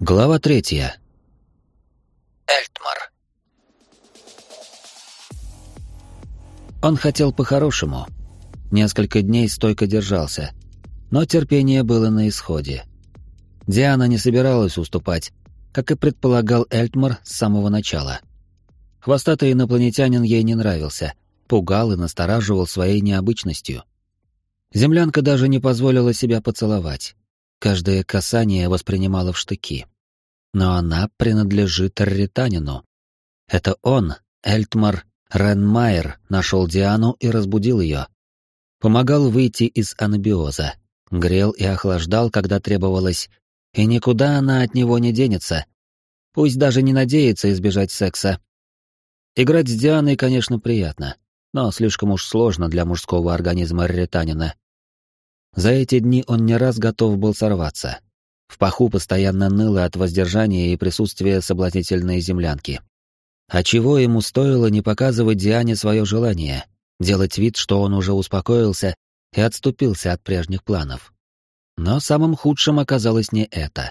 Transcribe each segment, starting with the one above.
Глава 3. Эльтмар. Он хотел по-хорошему. Несколько дней стойко держался, но терпение было на исходе. Диана не собиралась уступать, как и предполагал Эльтмар с самого начала. Хвостатый инопланетянин ей не нравился, пугал и настораживал своей необычностью. Землянка даже не позволила себя поцеловать. Каждое касание воспринимала в штыки. Но она принадлежит Рританину. Это он, Эльтмар Ренмайер, нашел Диану и разбудил ее. Помогал выйти из анабиоза, грел и охлаждал, когда требовалось, и никуда она от него не денется. Пусть даже не надеется избежать секса. Играть с Дианой, конечно, приятно, но слишком уж сложно для мужского организма Рританина. За эти дни он не раз готов был сорваться. В паху постоянно ныло от воздержания и присутствия соблазнительной землянки. А чего ему стоило не показывать Диане свое желание, делать вид, что он уже успокоился и отступился от прежних планов. Но самым худшим оказалось не это.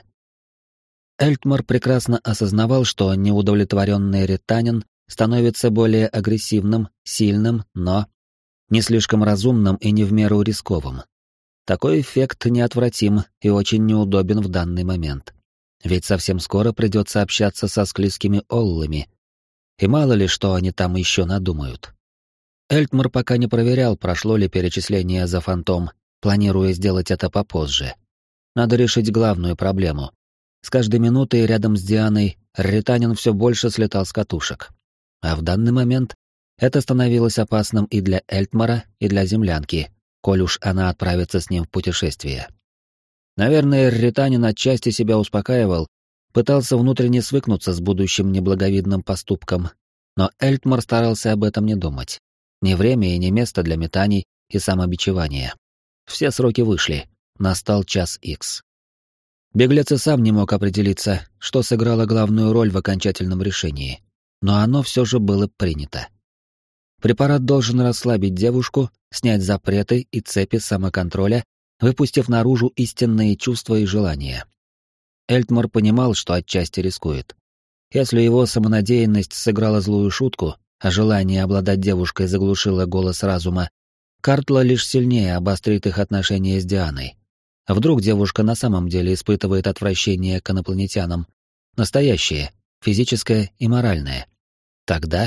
Эльтмар прекрасно осознавал, что неудовлетворенный Рританин становится более агрессивным, сильным, но не слишком разумным и не в меру рисковым. Такой эффект неотвратим и очень неудобен в данный момент. Ведь совсем скоро придется общаться со склизкими оллами. И мало ли, что они там еще надумают. Эльтмар пока не проверял, прошло ли перечисление за фантом, планируя сделать это попозже. Надо решить главную проблему. С каждой минутой рядом с Дианой Рританин все больше слетал с катушек. А в данный момент это становилось опасным и для Эльтмара, и для землянки, коль уж она отправится с ним в путешествие. Наверное, Рританин отчасти себя успокаивал, пытался внутренне свыкнуться с будущим неблаговидным поступком, но Эльтмар старался об этом не думать. Ни время и ни место для метаний и самобичевания. Все сроки вышли, настал час Икс. Беглец и сам не мог определиться, что сыграло главную роль в окончательном решении, но оно все же было принято. Препарат должен расслабить девушку, снять запреты и цепи самоконтроля, выпустив наружу истинные чувства и желания. Эльтмар понимал, что отчасти рискует. Если его самонадеянность сыграла злую шутку, а желание обладать девушкой заглушило голос разума, Картла лишь сильнее обострит их отношения с Дианой. Вдруг девушка на самом деле испытывает отвращение к инопланетянам. Настоящее, физическое и моральное. Тогда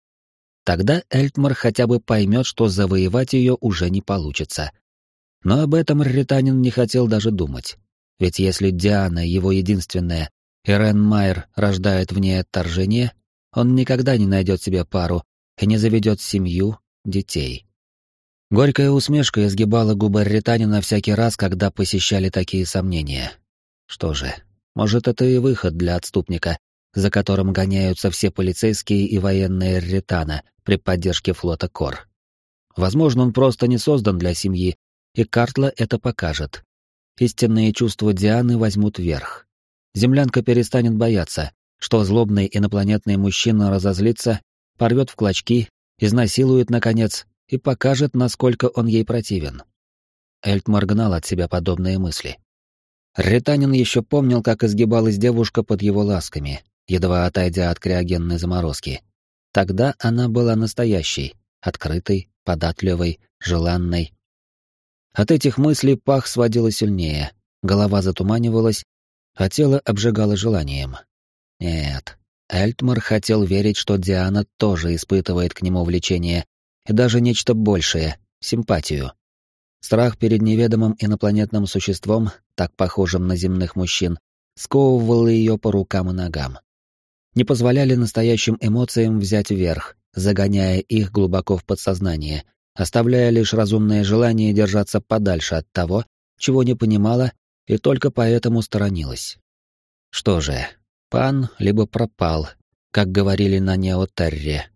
Эльтмар хотя бы поймет, что завоевать ее уже не получится. Но об этом Рританин не хотел даже думать. Ведь если Диана его единственная, и Ренмайер рождает в ней отторжение, он никогда не найдет себе пару и не заведет семью, детей. Горькая усмешка изгибала губы Рританина всякий раз, когда посещали такие сомнения. Что же, может, это и выход для отступника, за которым гоняются все полицейские и военные Рритана при поддержке флота Кор. Возможно, он просто не создан для семьи, и Картла это покажет. Истинные чувства Дианы возьмут верх. Землянка перестанет бояться, что злобный инопланетный мужчина разозлится, порвет в клочки, изнасилует, наконец, и покажет, насколько он ей противен. Эльтмар гнал от себя подобные мысли. Рританин еще помнил, как изгибалась девушка под его ласками, едва отойдя от криогенной заморозки. Тогда она была настоящей, открытой, податливой, желанной. От этих мыслей пах сводило сильнее, голова затуманивалась, а тело обжигало желанием. Нет, Эльтмар хотел верить, что Диана тоже испытывает к нему влечение, и даже нечто большее — симпатию. Страх перед неведомым инопланетным существом, так похожим на земных мужчин, сковывал ее по рукам и ногам. Не позволяли настоящим эмоциям взять верх, загоняя их глубоко в подсознание, оставляя лишь разумное желание держаться подальше от того, чего не понимала и только поэтому сторонилась. Что же, пан либо пропал, как говорили на Неотерре.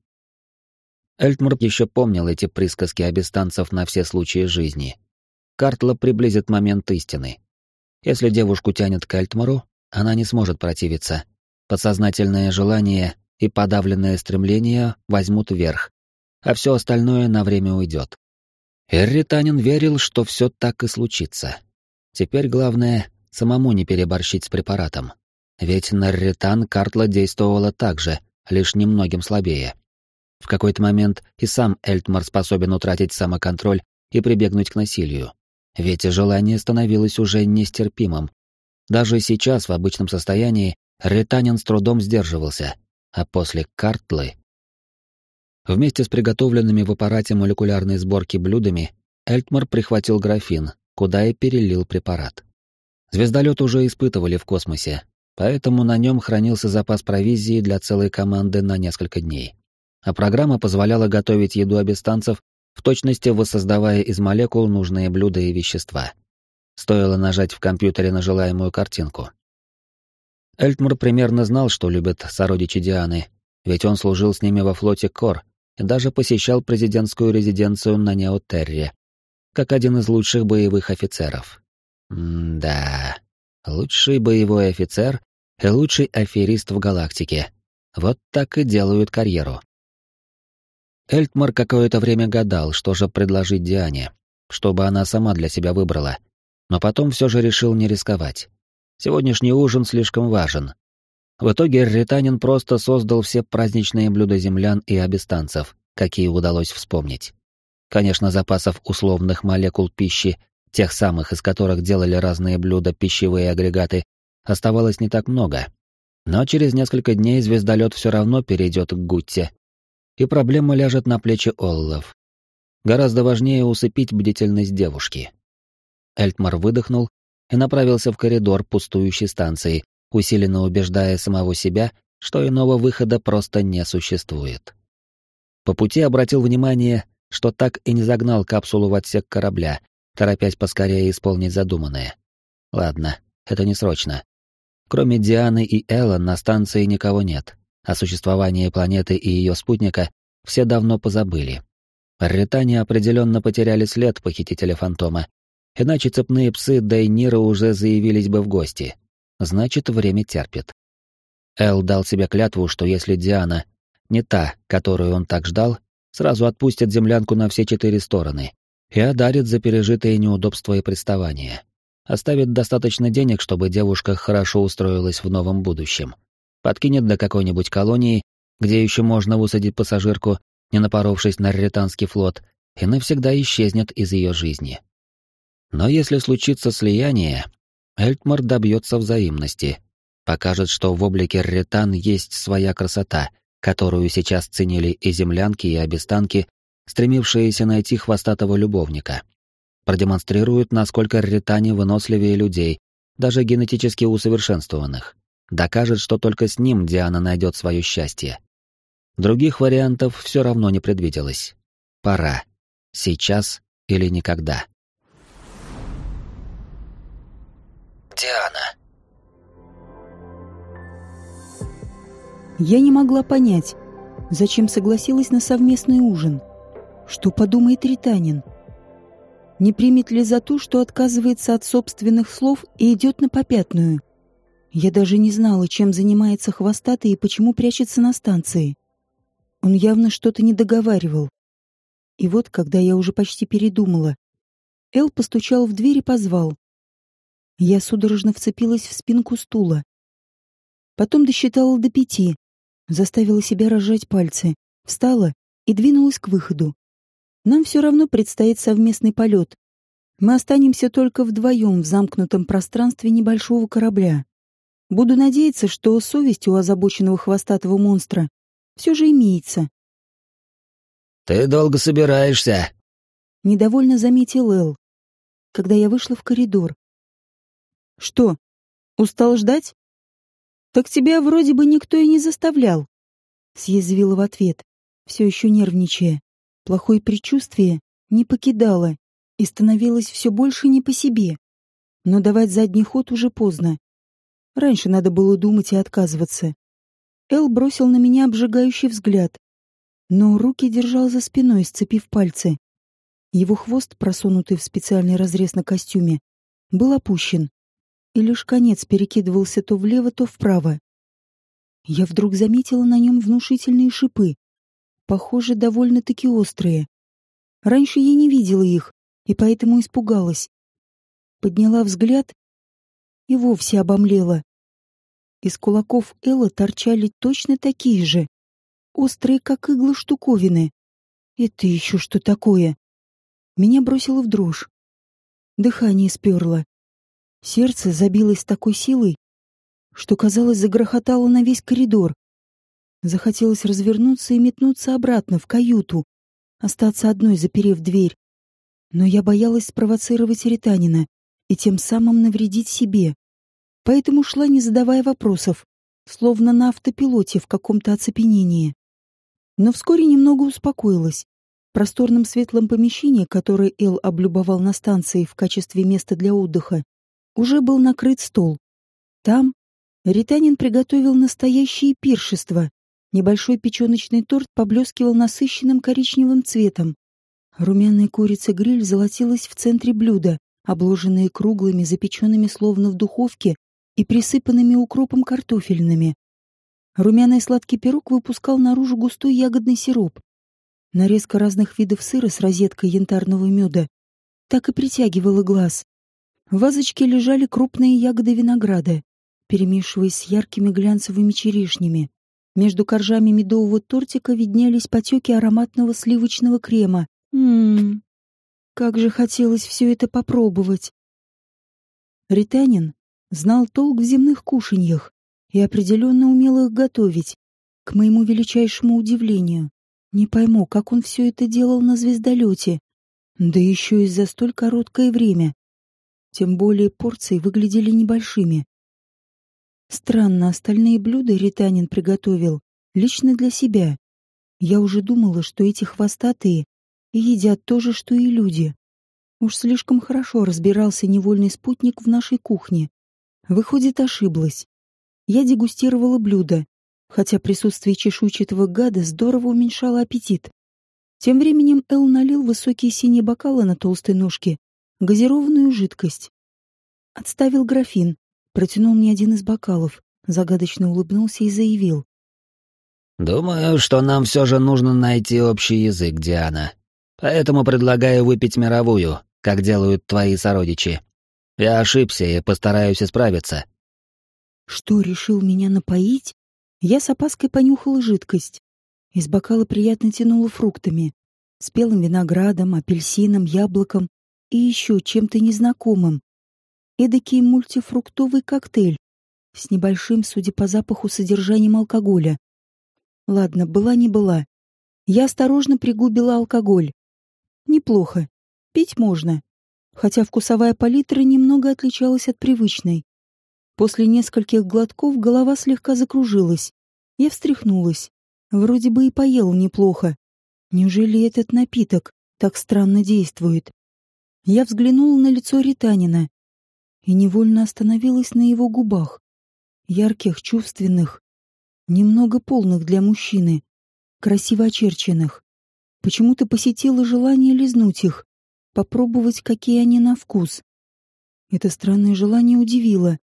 Эльтмар еще помнил эти присказки абистанцев на все случаи жизни. Картла приблизит момент истины. Если девушку тянет к Эльтмару, она не сможет противиться. Подсознательное желание и подавленное стремление возьмут верх, а все остальное на время уйдет. Рританин верил, что все так и случится. Теперь главное — самому не переборщить с препаратом. Ведь на Рретан Картла действовала так же, лишь немногим слабее. В какой-то момент и сам Эльтмар способен утратить самоконтроль и прибегнуть к насилию. Ведь желание становилось уже нестерпимым. Даже сейчас, в обычном состоянии, Рретанин с трудом сдерживался, а после Картлы... Вместе с приготовленными в аппарате молекулярной сборки блюдами Эльтмар прихватил графин, куда и перелил препарат. Звездолет уже испытывали в космосе, поэтому на нем хранился запас провизии для целой команды на несколько дней. А программа позволяла готовить еду абистанцев, в точности воссоздавая из молекул нужные блюда и вещества. Стоило нажать в компьютере на желаемую картинку. Эльтмар примерно знал, что любят сородичи Дианы, ведь он служил с ними во флоте Кор и даже посещал президентскую резиденцию на Неотерре, как один из лучших боевых офицеров. Да, лучший боевой офицер и лучший аферист в галактике. Вот так и делают карьеру. Эльтмар какое-то время гадал, что же предложить Диане, чтобы она сама для себя выбрала, но потом все же решил не рисковать. Сегодняшний ужин слишком важен. В итоге Рретанин просто создал все праздничные блюда землян и абистанцев, какие удалось вспомнить. Конечно, запасов условных молекул пищи, тех самых, из которых делали разные блюда пищевые агрегаты, оставалось не так много. Но через несколько дней звездолет все равно перейдет к Гутте, и проблема ляжет на плечи Оллов. Гораздо важнее усыпить бдительность девушки. Эльтмар выдохнул и направился в коридор пустующей станции, усиленно убеждая самого себя, что иного выхода просто не существует. По пути обратил внимание, что так и не загнал капсулу в отсек корабля, торопясь поскорее исполнить задуманное. Ладно, это не срочно. Кроме Дианы и Эллен на станции никого нет. О существовании планеты и ее спутника все давно позабыли. Рретане определенно потеряли след похитителя фантома, иначе цепные псы Дейнира уже заявились бы в гости. Значит, время терпит. Эл дал себе клятву, что если Диана не та, которую он так ждал, сразу отпустит землянку на все 4 стороны и одарит за пережитые неудобства и приставания. Оставит достаточно денег, чтобы девушка хорошо устроилась в новом будущем. Подкинет до какой-нибудь колонии, где еще можно высадить пассажирку, не напоровшись на Рретанский флот, и навсегда исчезнет из ее жизни. Но если случится слияние, Эльтмар добьется взаимности, покажет, что в облике Рретан есть своя красота, которую сейчас ценили и землянки, и абистанки, стремившиеся найти хвостатого любовника. Продемонстрирует, насколько Рретане выносливее людей, даже генетически усовершенствованных. Докажет, что только с ним Диана найдет свое счастье. Других вариантов все равно не предвиделось. Пора. Сейчас или никогда. Диана. Я не могла понять, зачем согласилась на совместный ужин. Что подумает Рретанин? Не примет ли за то, что отказывается от собственных слов и идет на попятную? Я даже не знала, чем занимается хвостатый и почему прячется на станции. Он явно что-то не договаривал. И вот, когда я уже почти передумала, Эл постучал в дверь и позвал. Я судорожно вцепилась в спинку стула. Потом досчитала до 5, заставила себя разжать пальцы, встала и двинулась к выходу. Нам все равно предстоит совместный полет. Мы останемся только вдвоем в замкнутом пространстве небольшого корабля. Буду надеяться, что совесть у озабоченного хвостатого монстра все же имеется. «Ты долго собираешься?» — недовольно заметил Эл, когда я вышла в коридор. «Что, устал ждать? Так тебя вроде бы никто и не заставлял», — съязвила в ответ, все еще нервничая. Плохое предчувствие не покидало и становилось все больше не по себе. Но давать задний ход уже поздно. Раньше надо было думать и отказываться. Эл бросил на меня обжигающий взгляд, но руки держал за спиной, сцепив пальцы. Его хвост, просунутый в специальный разрез на костюме, был опущен, и лишь конец перекидывался то влево, то вправо. Я вдруг заметила на нем внушительные шипы, похоже, довольно-таки острые. Раньше я не видела их, и поэтому испугалась. Подняла взгляд и вовсе обомлела. Из кулаков Эллы торчали точно такие же, острые, как иглы, штуковины. Это еще что такое? Меня бросило в дрожь. Дыхание сперло. Сердце забилось с такой силой, что, казалось, загрохотало на весь коридор. Захотелось развернуться и метнуться обратно в каюту, остаться одной, заперев дверь. Но я боялась спровоцировать Ританина и тем самым навредить себе. Поэтому шла, не задавая вопросов, словно на автопилоте в каком-то оцепенении. Но вскоре немного успокоилась. В просторном светлом помещении, которое Эл облюбовал на станции в качестве места для отдыха, уже был накрыт стол. Там Ританин приготовил настоящее пиршество. Небольшой печёночный торт поблескивал насыщенным коричневым цветом. Румяная курица-гриль золотилась в центре блюда, обложенные круглыми, запеченными словно в духовке и присыпанными укропом картофельными. Румяный сладкий пирог выпускал наружу густой ягодный сироп. Нарезка разных видов сыра с розеткой янтарного меда так и притягивала глаз. В вазочке лежали крупные ягоды винограда, перемешиваясь с яркими глянцевыми черешнями. Между коржами медового тортика виднелись потеки ароматного сливочного крема. Как же хотелось все это попробовать. Ританин знал толк в земных кушаньях и определенно умел их готовить, к моему величайшему удивлению. Не пойму, как он все это делал на звездолете, да еще и за столь короткое время. Тем более порции выглядели небольшими. Странно, остальные блюда Ританин приготовил лично для себя. Я уже думала, что эти хвостатые едят то же, что и люди. Уж слишком хорошо разбирался невольный спутник в нашей кухне. Выходит, ошиблась. Я дегустировала блюдо, хотя присутствие чешуйчатого гада здорово уменьшало аппетит. Тем временем Эл налил высокие синие бокалы на толстой ножке газированную жидкость. Отставил графин, протянул мне один из бокалов, загадочно улыбнулся и заявил: «Думаю, что нам все же нужно найти общий язык, Диана. Поэтому предлагаю выпить мировую, как делают твои сородичи. Я ошибся и постараюсь исправиться». Что, решил меня напоить? Я с опаской понюхала жидкость. Из бокала приятно тянуло фруктами, спелым виноградом, апельсином, яблоком и еще чем-то незнакомым. Эдакий мультифруктовый коктейль с небольшим, судя по запаху, содержанием алкоголя. Ладно, была не была. Я осторожно пригубила алкоголь. Неплохо. Пить можно. Хотя вкусовая палитра немного отличалась от привычной. После нескольких глотков голова слегка закружилась. Я встряхнулась. Вроде бы и поела неплохо. Неужели этот напиток так странно действует? Я взглянула на лицо Ританина и невольно остановилась на его губах. Ярких, чувственных, немного полных для мужчины, красиво очерченных. Почему-то посетило желание лизнуть их, попробовать, какие они на вкус. Это странное желание удивило,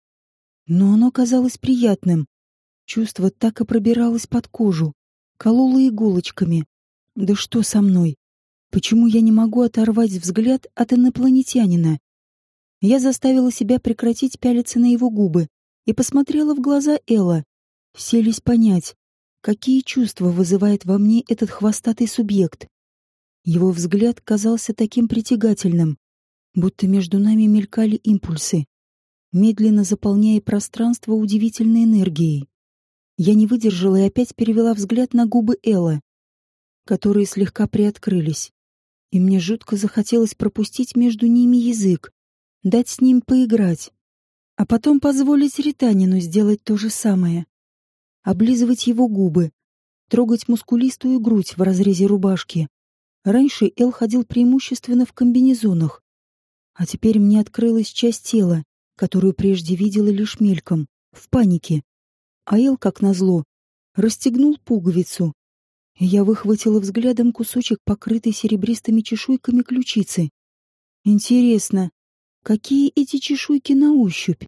но оно казалось приятным. Чувство так и пробиралось под кожу, кололо иголочками. Да что со мной? Почему я не могу оторвать взгляд от инопланетянина? Я заставила себя прекратить пялиться на его губы и посмотрела в глаза Элла, селись понять, какие чувства вызывает во мне этот хвостатый субъект. Его взгляд казался таким притягательным, будто между нами мелькали импульсы, медленно заполняя пространство удивительной энергией. Я не выдержала и опять перевела взгляд на губы Элла, которые слегка приоткрылись, и мне жутко захотелось пропустить между ними язык, дать с ним поиграть, а потом позволить Ританину сделать то же самое. Облизывать его губы, трогать мускулистую грудь в разрезе рубашки. Раньше Эл ходил преимущественно в комбинезонах, а теперь мне открылась часть тела, которую прежде видела лишь мельком, в панике. А Эл, как назло, расстегнул пуговицу, и я выхватила взглядом кусочек, покрытый серебристыми чешуйками ключицы. Интересно, какие эти чешуйки на ощупь?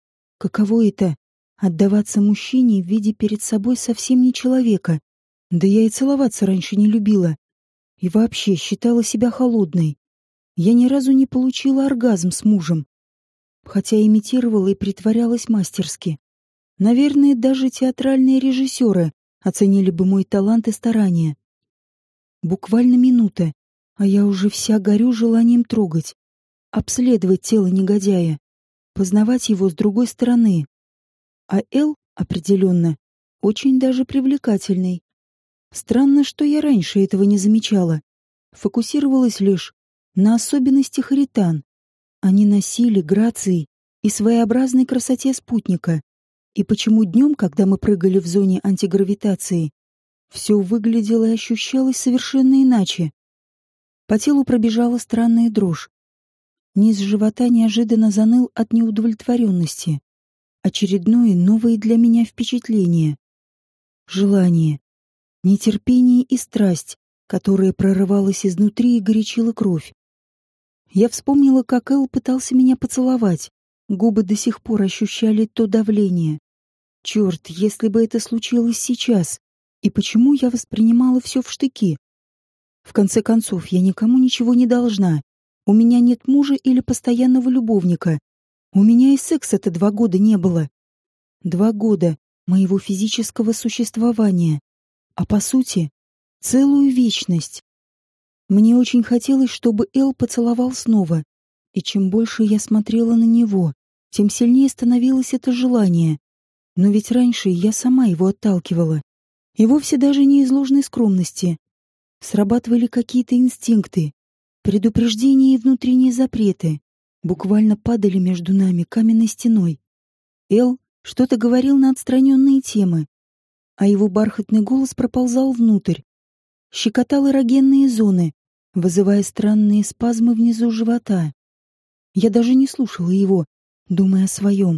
Каково это — отдаваться мужчине в виде перед собой совсем не человека? Да я и целоваться раньше не любила. И вообще считала себя холодной. Я ни разу не получила оргазм с мужем, хотя имитировала и притворялась мастерски. Наверное, даже театральные режиссеры оценили бы мой талант и старания. Буквально минута, а я уже вся горю желанием трогать, обследовать тело негодяя, познавать его с другой стороны. А Эл, определенно, очень даже привлекательный. Странно, что я раньше этого не замечала. Фокусировалась лишь на особенностях Ритан, а не на силе, грации и своеобразной красоте спутника. И почему днем, когда мы прыгали в зоне антигравитации, все выглядело и ощущалось совершенно иначе. По телу пробежала странная дрожь. Низ живота неожиданно заныл от неудовлетворенности. Очередное новое для меня впечатление. Желание, нетерпение и страсть, которая прорывалась изнутри и горячила кровь. Я вспомнила, как Эл пытался меня поцеловать. Губы до сих пор ощущали то давление. Черт, если бы это случилось сейчас. И почему я воспринимала все в штыки? В конце концов, я никому ничего не должна. У меня нет мужа или постоянного любовника. У меня и секса-то 2 года не было. 2 года моего физического существования. А по сути, целую вечность. Мне очень хотелось, чтобы Эл поцеловал снова. И чем больше я смотрела на него, тем сильнее становилось это желание. Но ведь раньше я сама его отталкивала. И вовсе даже не из ложной скромности. Срабатывали какие-то инстинкты, предупреждения и внутренние запреты. Буквально падали между нами каменной стеной. Эл что-то говорил на отстраненные темы, а его бархатный голос проползал внутрь, щекотал эрогенные зоны, вызывая странные спазмы внизу живота. Я даже не слушала его, думая о своем.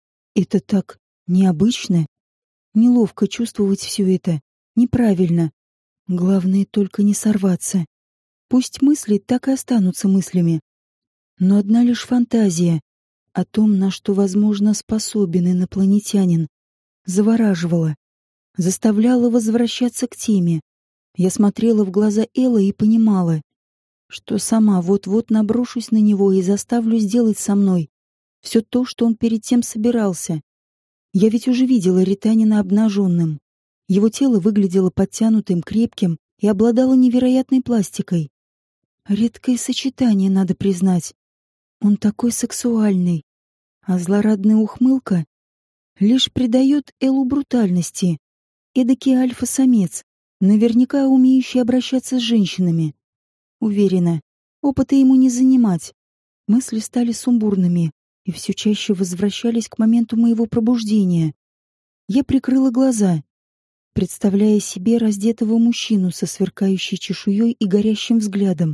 Это так необычно. Неловко чувствовать все это. Неправильно. Главное только не сорваться. Пусть мысли так и останутся мыслями. Но одна лишь фантазия о том, на что, возможно, способен инопланетянин, завораживала, заставляла возвращаться к теме. Я смотрела в глаза Элла и понимала, что сама вот-вот наброшусь на него и заставлю сделать со мной все то, что он перед тем собирался. Я ведь уже видела Ританина обнаженным. Его тело выглядело подтянутым, крепким и обладало невероятной пластикой. Редкое сочетание, надо признать. Он такой сексуальный, а злорадная ухмылка лишь придает Эллу брутальности. Эдакий альфа-самец, наверняка умеющий обращаться с женщинами. Уверена, опыта ему не занимать. Мысли стали сумбурными и все чаще возвращались к моменту моего пробуждения. Я прикрыла глаза, представляя себе раздетого мужчину со сверкающей чешуей и горящим взглядом.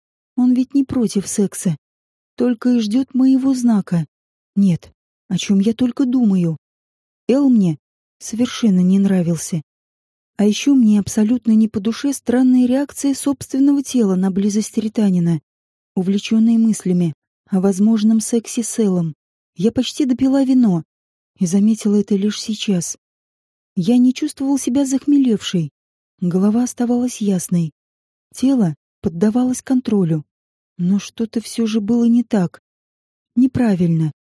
Он ведь не против секса, только и ждет моего знака. Нет, о чем я только думаю. Эл мне совершенно не нравился. А еще мне абсолютно не по душе странная реакция собственного тела на близость Ританина, увлеченные мыслями о возможном сексе с Эллом. Я почти допила вино и заметила это лишь сейчас. Я не чувствовал себя захмелевшей. Голова оставалась ясной. Тело поддавалось контролю. Но что-то все же было не так. Неправильно.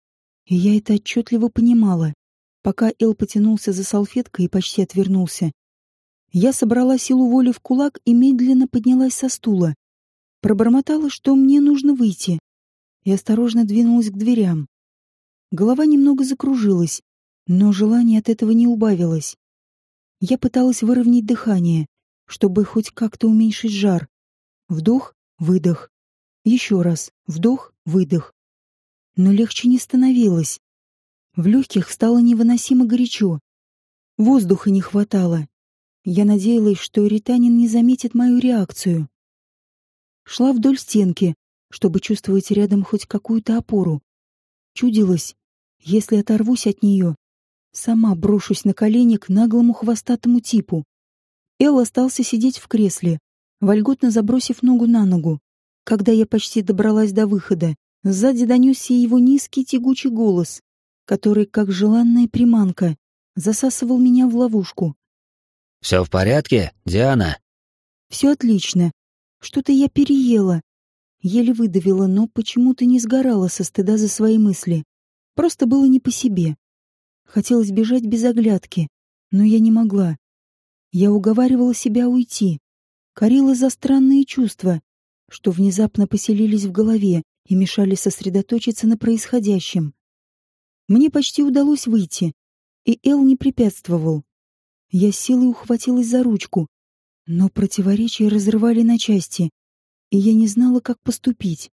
И я это отчетливо понимала. Пока Эл потянулся за салфеткой и почти отвернулся, я собрала силу воли в кулак и медленно поднялась со стула. Пробормотала, что мне нужно выйти, и осторожно двинулась к дверям. Голова немного закружилась, но желание от этого не убавилось. Я пыталась выровнять дыхание, чтобы хоть как-то уменьшить жар. Вдох, выдох. Еще раз. Вдох, выдох. Но легче не становилось. В легких стало невыносимо горячо. Воздуха не хватало. Я надеялась, что Ританин не заметит мою реакцию. Шла вдоль стенки, чтобы чувствовать рядом хоть какую-то опору. Чудилось, если оторвусь от нее, сама брошусь на колени к наглому хвостатому типу. Эл остался сидеть в кресле, вольготно забросив ногу на ногу. Когда я почти добралась до выхода, сзади донесся его низкий тягучий голос, который, как желанная приманка, засасывал меня в ловушку. «Все в порядке, Диана?» «Все отлично. Что-то я переела». Еле выдавила, но почему-то не сгорала со стыда за свои мысли. Просто было не по себе. Хотелось бежать без оглядки, но я не могла. Я уговаривала себя уйти, корила за странные чувства, что внезапно поселились в голове и мешали сосредоточиться на происходящем. Мне почти удалось выйти, и Эл не препятствовал. Я с силой ухватилась за ручку, но противоречия разрывали на части, и я не знала, как поступить.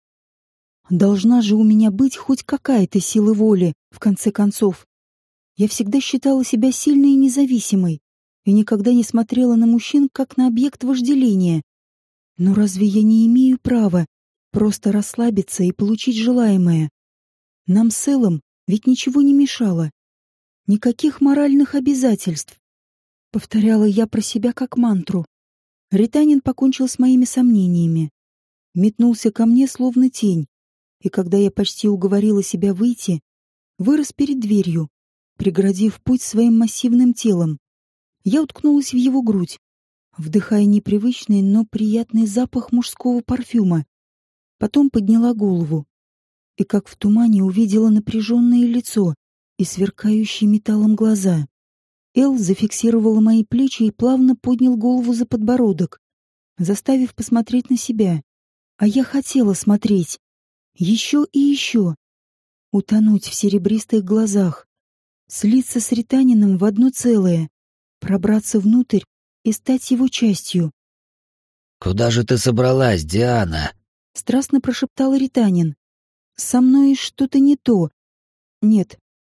Должна же у меня быть хоть какая-то сила воли, в конце концов. Я всегда считала себя сильной и независимой, и никогда не смотрела на мужчин как на объект вожделения. Но разве я не имею права просто расслабиться и получить желаемое? Нам с Эллом ведь ничего не мешало. Никаких моральных обязательств. Повторяла я про себя как мантру. Ританин покончил с моими сомнениями. Метнулся ко мне словно тень, и когда я почти уговорила себя выйти, вырос перед дверью, преградив путь своим массивным телом. Я уткнулась в его грудь, вдыхая непривычный, но приятный запах мужского парфюма. Потом подняла голову и, как в тумане, увидела напряженное лицо и сверкающие металлом глаза. Эл зафиксировала мои плечи и плавно поднял голову за подбородок, заставив посмотреть на себя. А я хотела смотреть. Еще и еще. Утонуть в серебристых глазах. Слиться с Ританином в одно целое. Пробраться внутрь и стать его частью. «Куда же ты собралась, Диана?» — страстно прошептал Ританин. «Со мной что-то не то. Нет,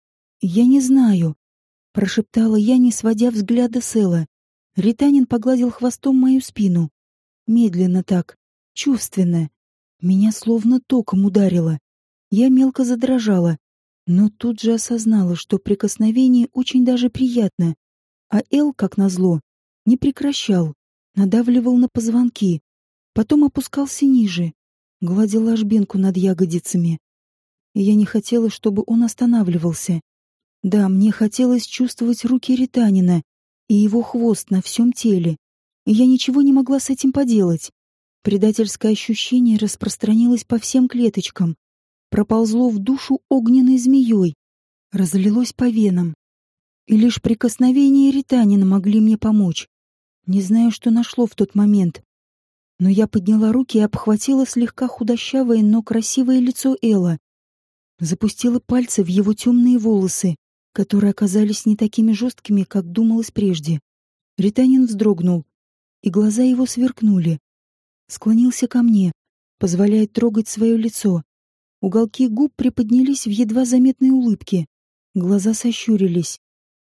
я не знаю», — прошептала я, не сводя взгляда с Элла. Ританин погладил хвостом мою спину. Медленно так, чувственно. Меня словно током ударило. Я мелко задрожала, но тут же осознала, что прикосновение очень даже приятно. А Эл, как назло, не прекращал, надавливал на позвонки, потом опускался ниже, гладил ложбинку над ягодицами. И я не хотела, чтобы он останавливался. Да, мне хотелось чувствовать руки Ританина и его хвост на всем теле, и я ничего не могла с этим поделать. Предательское ощущение распространилось по всем клеточкам, проползло в душу огненной змеей, разлилось по венам. И лишь прикосновения Ританина могли мне помочь. Не знаю, что нашло в тот момент, но я подняла руки и обхватила слегка худощавое, но красивое лицо Элла. Запустила пальцы в его темные волосы, которые оказались не такими жесткими, как думалось прежде. Ританин вздрогнул, и глаза его сверкнули. Склонился ко мне, позволяя трогать свое лицо. Уголки губ приподнялись в едва заметной улыбке. Глаза сощурились.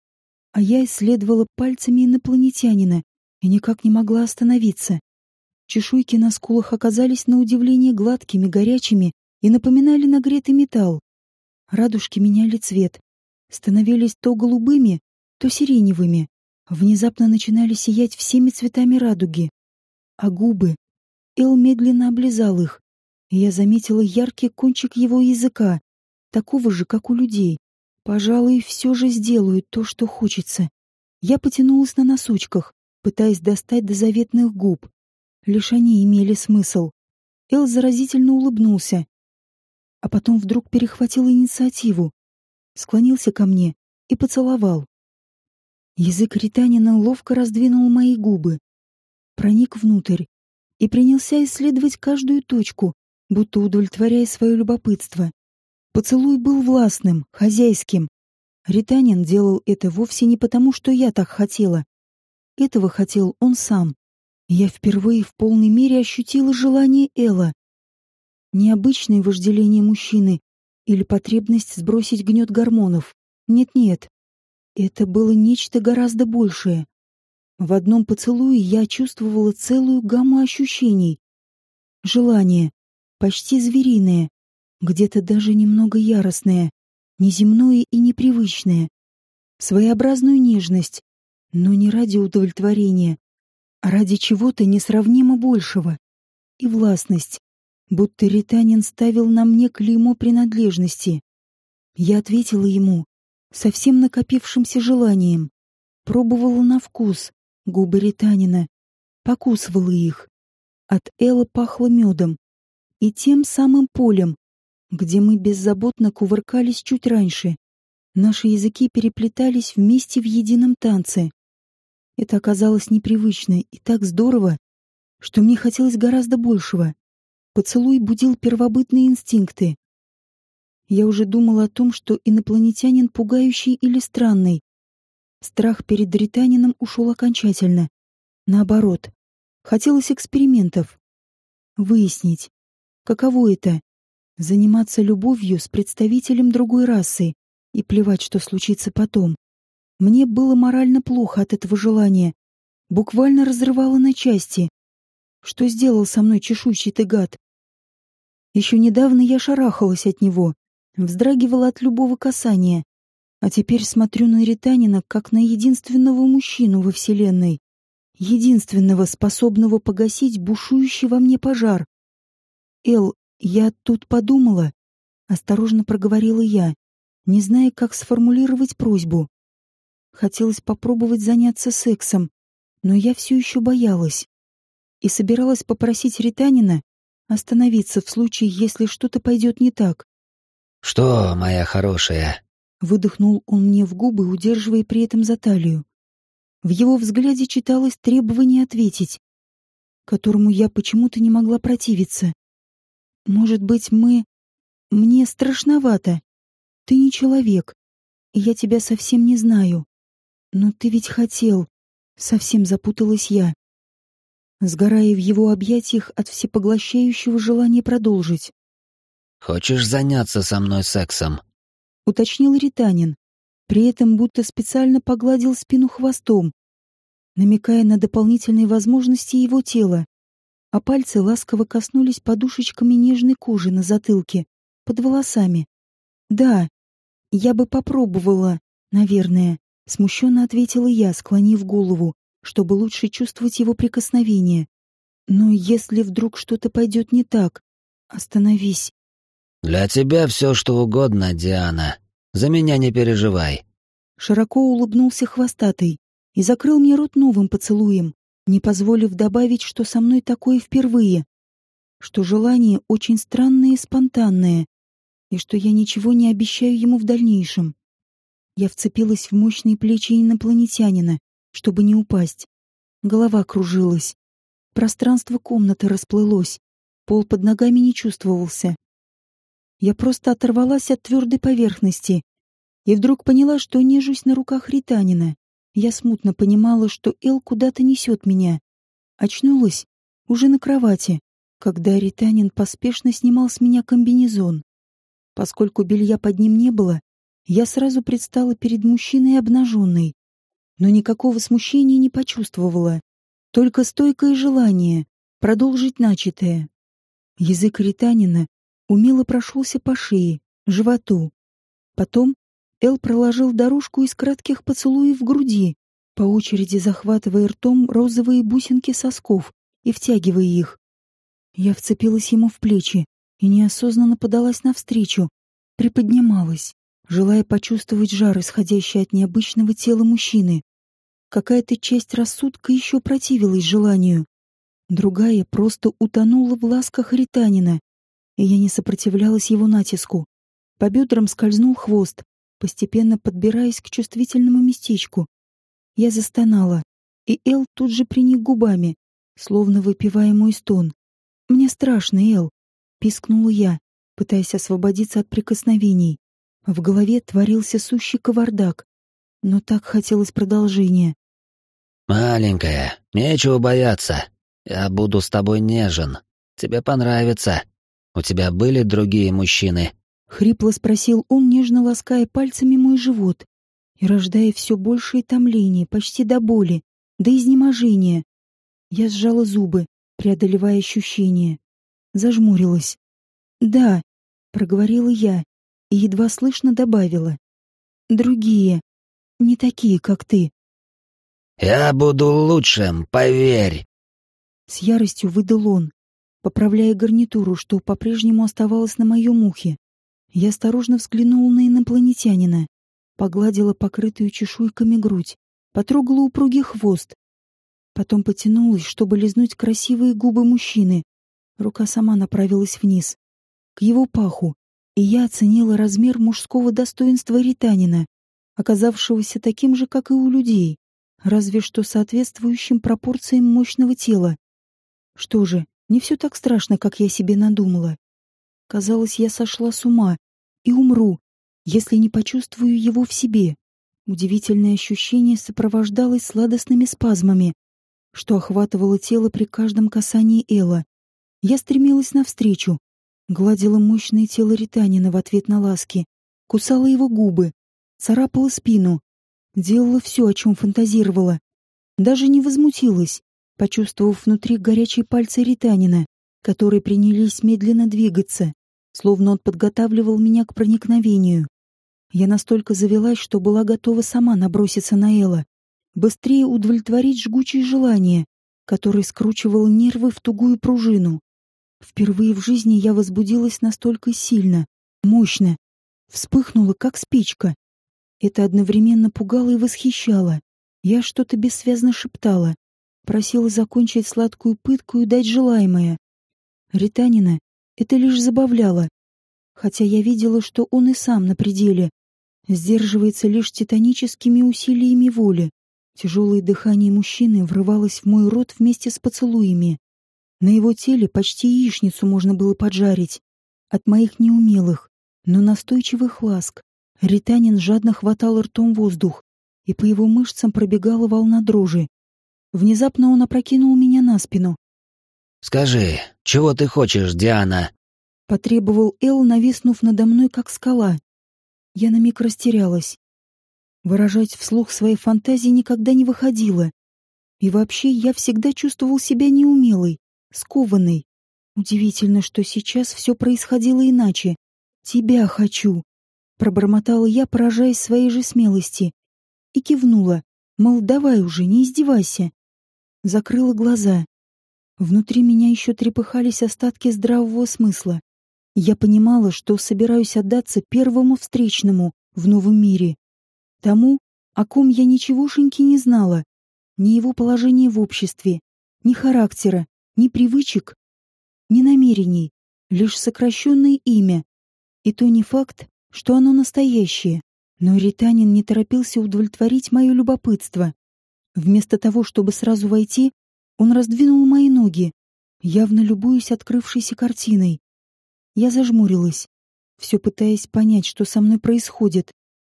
А я исследовала пальцами инопланетянина и никак не могла остановиться. Чешуйки на скулах оказались на удивление гладкими, горячими и напоминали нагретый металл. Радужки меняли цвет, становились то голубыми, то сиреневыми, внезапно начинали сиять всеми цветами радуги. А губы... Эл медленно облизал их, и я заметила яркий кончик его языка, такого же, как у людей. Пожалуй, все же сделаю то, что хочется. Я потянулась на носочках, пытаясь достать до заветных губ. Лишь они имели смысл. Эл заразительно улыбнулся, а потом вдруг перехватил инициативу, склонился ко мне и поцеловал. Язык Ританина ловко раздвинул мои губы, проник внутрь и принялся исследовать каждую точку, будто удовлетворяя свое любопытство. Поцелуй был властным, хозяйским. Ританин делал это вовсе не потому, что я так хотела. Этого хотел он сам. Я впервые в полной мере ощутила желание Элла. Необычное вожделение мужчины или потребность сбросить гнет гормонов. Нет-нет. Это было нечто гораздо большее. В одном поцелуе я чувствовала целую гамму ощущений. Желание, почти звериное, где-то даже немного яростное, неземное и непривычное. Своеобразную нежность, но не ради удовлетворения, а ради чего-то несравнимо большего. И властность, будто Ританин ставил на мне клеймо принадлежности. Я ответила ему со всем накопившимся желанием, пробовала на вкус губы Ританина, покусывала их. От Элла пахло медом и тем самым полем, где мы беззаботно кувыркались чуть раньше. Наши языки переплетались вместе в едином танце. Это оказалось непривычно и так здорово, что мне хотелось гораздо большего. Поцелуй будил первобытные инстинкты. Я уже думала о том, что инопланетянин пугающий или странный. Страх перед дританином ушел окончательно. Наоборот, хотелось экспериментов. Выяснить, каково это — заниматься любовью с представителем другой расы и плевать, что случится потом. Мне было морально плохо от этого желания, буквально разрывало на части. Что сделал со мной чешуйчатый гад? Еще недавно я шарахалась от него, вздрагивала от любого касания, а теперь смотрю на ританина как на единственного мужчину во Вселенной, единственного, способного погасить бушующий во мне пожар. «Эл, я тут подумала», — осторожно проговорила я, не зная, как сформулировать просьбу. Хотелось попробовать заняться сексом, но я все еще боялась и собиралась попросить ританина остановиться в случае, если что-то пойдет не так. «Что, моя хорошая?» Выдохнул он мне в губы, удерживая при этом за талию. В его взгляде читалось требование ответить, которому я почему-то не могла противиться. «Может быть, Мне страшновато. Ты не человек, и я тебя совсем не знаю. Но ты ведь хотел...» Совсем запуталась я, сгорая в его объятиях от всепоглощающего желания продолжить. «Хочешь заняться со мной сексом?» — уточнил ританин, при этом будто специально погладил спину хвостом, намекая на дополнительные возможности его тела, а пальцы ласково коснулись подушечками нежной кожи на затылке, под волосами. «Да, я бы попробовала, наверное», — смущенно ответила я, склонив голову, чтобы лучше чувствовать его прикосновение. «Но если вдруг что-то пойдет не так, остановись». «Для тебя все что угодно, Диана. За меня не переживай». Широко улыбнулся хвостатый и закрыл мне рот новым поцелуем, не позволив добавить, что со мной такое впервые, что желание очень странное и спонтанное, и что я ничего не обещаю ему в дальнейшем. Я вцепилась в мощные плечи инопланетянина, чтобы не упасть. Голова кружилась. Пространство комнаты расплылось. Пол под ногами не чувствовался. Я просто оторвалась от твердой поверхности и вдруг поняла, что нежусь на руках ританина. Я смутно понимала, что Эл куда-то несет меня. Очнулась уже на кровати, когда ританин поспешно снимал с меня комбинезон. Поскольку белья под ним не было, я сразу предстала перед мужчиной обнаженной, но никакого смущения не почувствовала, только стойкое желание продолжить начатое. Язык ританина умело прошелся по шее, животу. Потом Эл проложил дорожку из кратких поцелуев в груди, по очереди захватывая ртом розовые бусинки сосков и втягивая их. Я вцепилась ему в плечи и неосознанно подалась навстречу, приподнималась, желая почувствовать жар, исходящий от необычного тела мужчины. Какая-то часть рассудка еще противилась желанию, другая просто утонула в ласках ританина, и я не сопротивлялась его натиску. По бедрам скользнул хвост, постепенно подбираясь к чувствительному местечку. Я застонала, и Эл тут же приник губами, словно выпивая мой стон. «Мне страшно, Эл», — пискнула я, пытаясь освободиться от прикосновений. В голове творился сущий кавардак, но так хотелось продолжения. «Маленькая, нечего бояться. Я буду с тобой нежен. Тебе понравится. У тебя были другие мужчины?» — хрипло спросил он, нежно лаская пальцами мой живот и рождая все большее томление, почти до боли, до изнеможения. Я сжала зубы, преодолевая ощущения. Зажмурилась. «Да», — проговорила я и едва слышно добавила. «Другие, не такие, как ты». «Я буду лучшим, поверь!» С яростью выдал он, поправляя гарнитуру, что по-прежнему оставалось на моем ухе. Я осторожно взглянула на инопланетянина, погладила покрытую чешуйками грудь, потрогала упругий хвост. Потом потянулась, чтобы лизнуть красивые губы мужчины. Рука сама направилась вниз, к его паху, и я оценила размер мужского достоинства ританина, оказавшегося таким же, как и у людей, разве что соответствующим пропорциям мощного тела. Что же, не все так страшно, как я себе надумала. Казалось, я сошла с ума и умру, если не почувствую его в себе. Удивительное ощущение сопровождалось сладостными спазмами, что охватывало тело при каждом касании Элла. Я стремилась навстречу, гладила мощное тело ританина в ответ на ласки, кусала его губы, царапала спину, делала все, о чем фантазировала. Даже не возмутилась, почувствовав внутри горячие пальцы ританина, которые принялись медленно двигаться, словно он подготавливал меня к проникновению. Я настолько завелась, что была готова сама наброситься на Элла, быстрее удовлетворить жгучее желание, которое скручивало нервы в тугую пружину. Впервые в жизни я возбудилась настолько сильно, мощно, вспыхнула, как спичка. Это одновременно пугало и восхищало. Я что-то бессвязно шептала, просила закончить сладкую пытку и дать желаемое. Ританина это лишь забавляло, хотя я видела, что он и сам на пределе, сдерживается лишь титаническими усилиями воли. Тяжелое дыхание мужчины врывалось в мой рот вместе с поцелуями. На его теле почти яичницу можно было поджарить. От моих неумелых, но настойчивых ласк ританин жадно хватал ртом воздух, и по его мышцам пробегала волна дрожи. Внезапно он опрокинул меня на спину. «Скажи, чего ты хочешь, Диана?» — потребовал Эл, нависнув надо мной, как скала. Я на миг растерялась. Выражать вслух свои фантазии никогда не выходило. И вообще я всегда чувствовал себя неумелой, скованной. Удивительно, что сейчас все происходило иначе. «Тебя хочу», — пробормотала я, поражаясь своей же смелости. И кивнула, мол, давай уже, не издевайся. Закрыла глаза. Внутри меня еще трепыхались остатки здравого смысла. Я понимала, что собираюсь отдаться первому встречному в новом мире. Тому, о ком я ничегошеньки не знала. Ни его положения в обществе, ни характера, ни привычек, ни намерений. Лишь сокращенное имя. И то не факт, что оно настоящее. Но ританин не торопился удовлетворить мое любопытство. Вместо того, чтобы сразу войти, он раздвинул мои ноги, явно любуясь открывшейся картиной. Я зажмурилась, все пытаясь понять, что со мной происходит,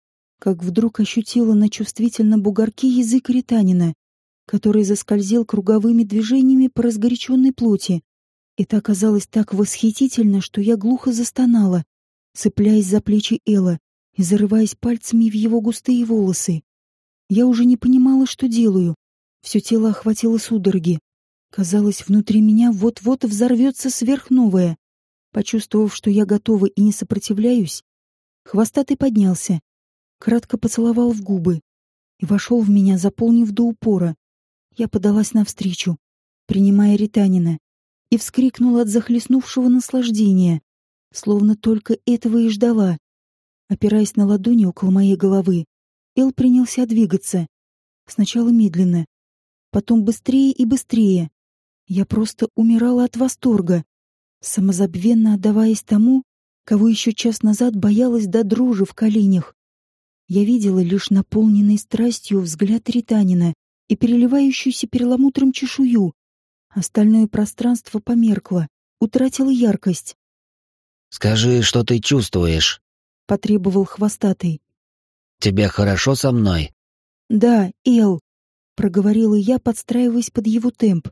как вдруг ощутила на чувствительном бугорке язык ританина, который заскользил круговыми движениями по разгоряченной плоти. Это оказалось так восхитительно, что я глухо застонала, цепляясь за плечи Элла и зарываясь пальцами в его густые волосы. Я уже не понимала, что делаю. Все тело охватило судороги. Казалось, внутри меня вот-вот взорвется сверхновая. Почувствовав, что я готова и не сопротивляюсь, хвостатый поднялся, кратко поцеловал в губы и вошел в меня, заполнив до упора. Я подалась навстречу, принимая ританина, и вскрикнула от захлестнувшего наслаждения, словно только этого и ждала. Опираясь на ладони около моей головы, Эл принялся двигаться. Сначала медленно, потом быстрее и быстрее. Я просто умирала от восторга, самозабвенно отдаваясь тому, кого еще час назад боялась до дрожи в коленях. Я видела лишь наполненный страстью взгляд ританина и переливающуюся перламутром чешую. Остальное пространство померкло, утратило яркость. «Скажи, что ты чувствуешь?» — потребовал хвостатый. «Тебе хорошо со мной?» «Да, Эл», — проговорила я, подстраиваясь под его темп.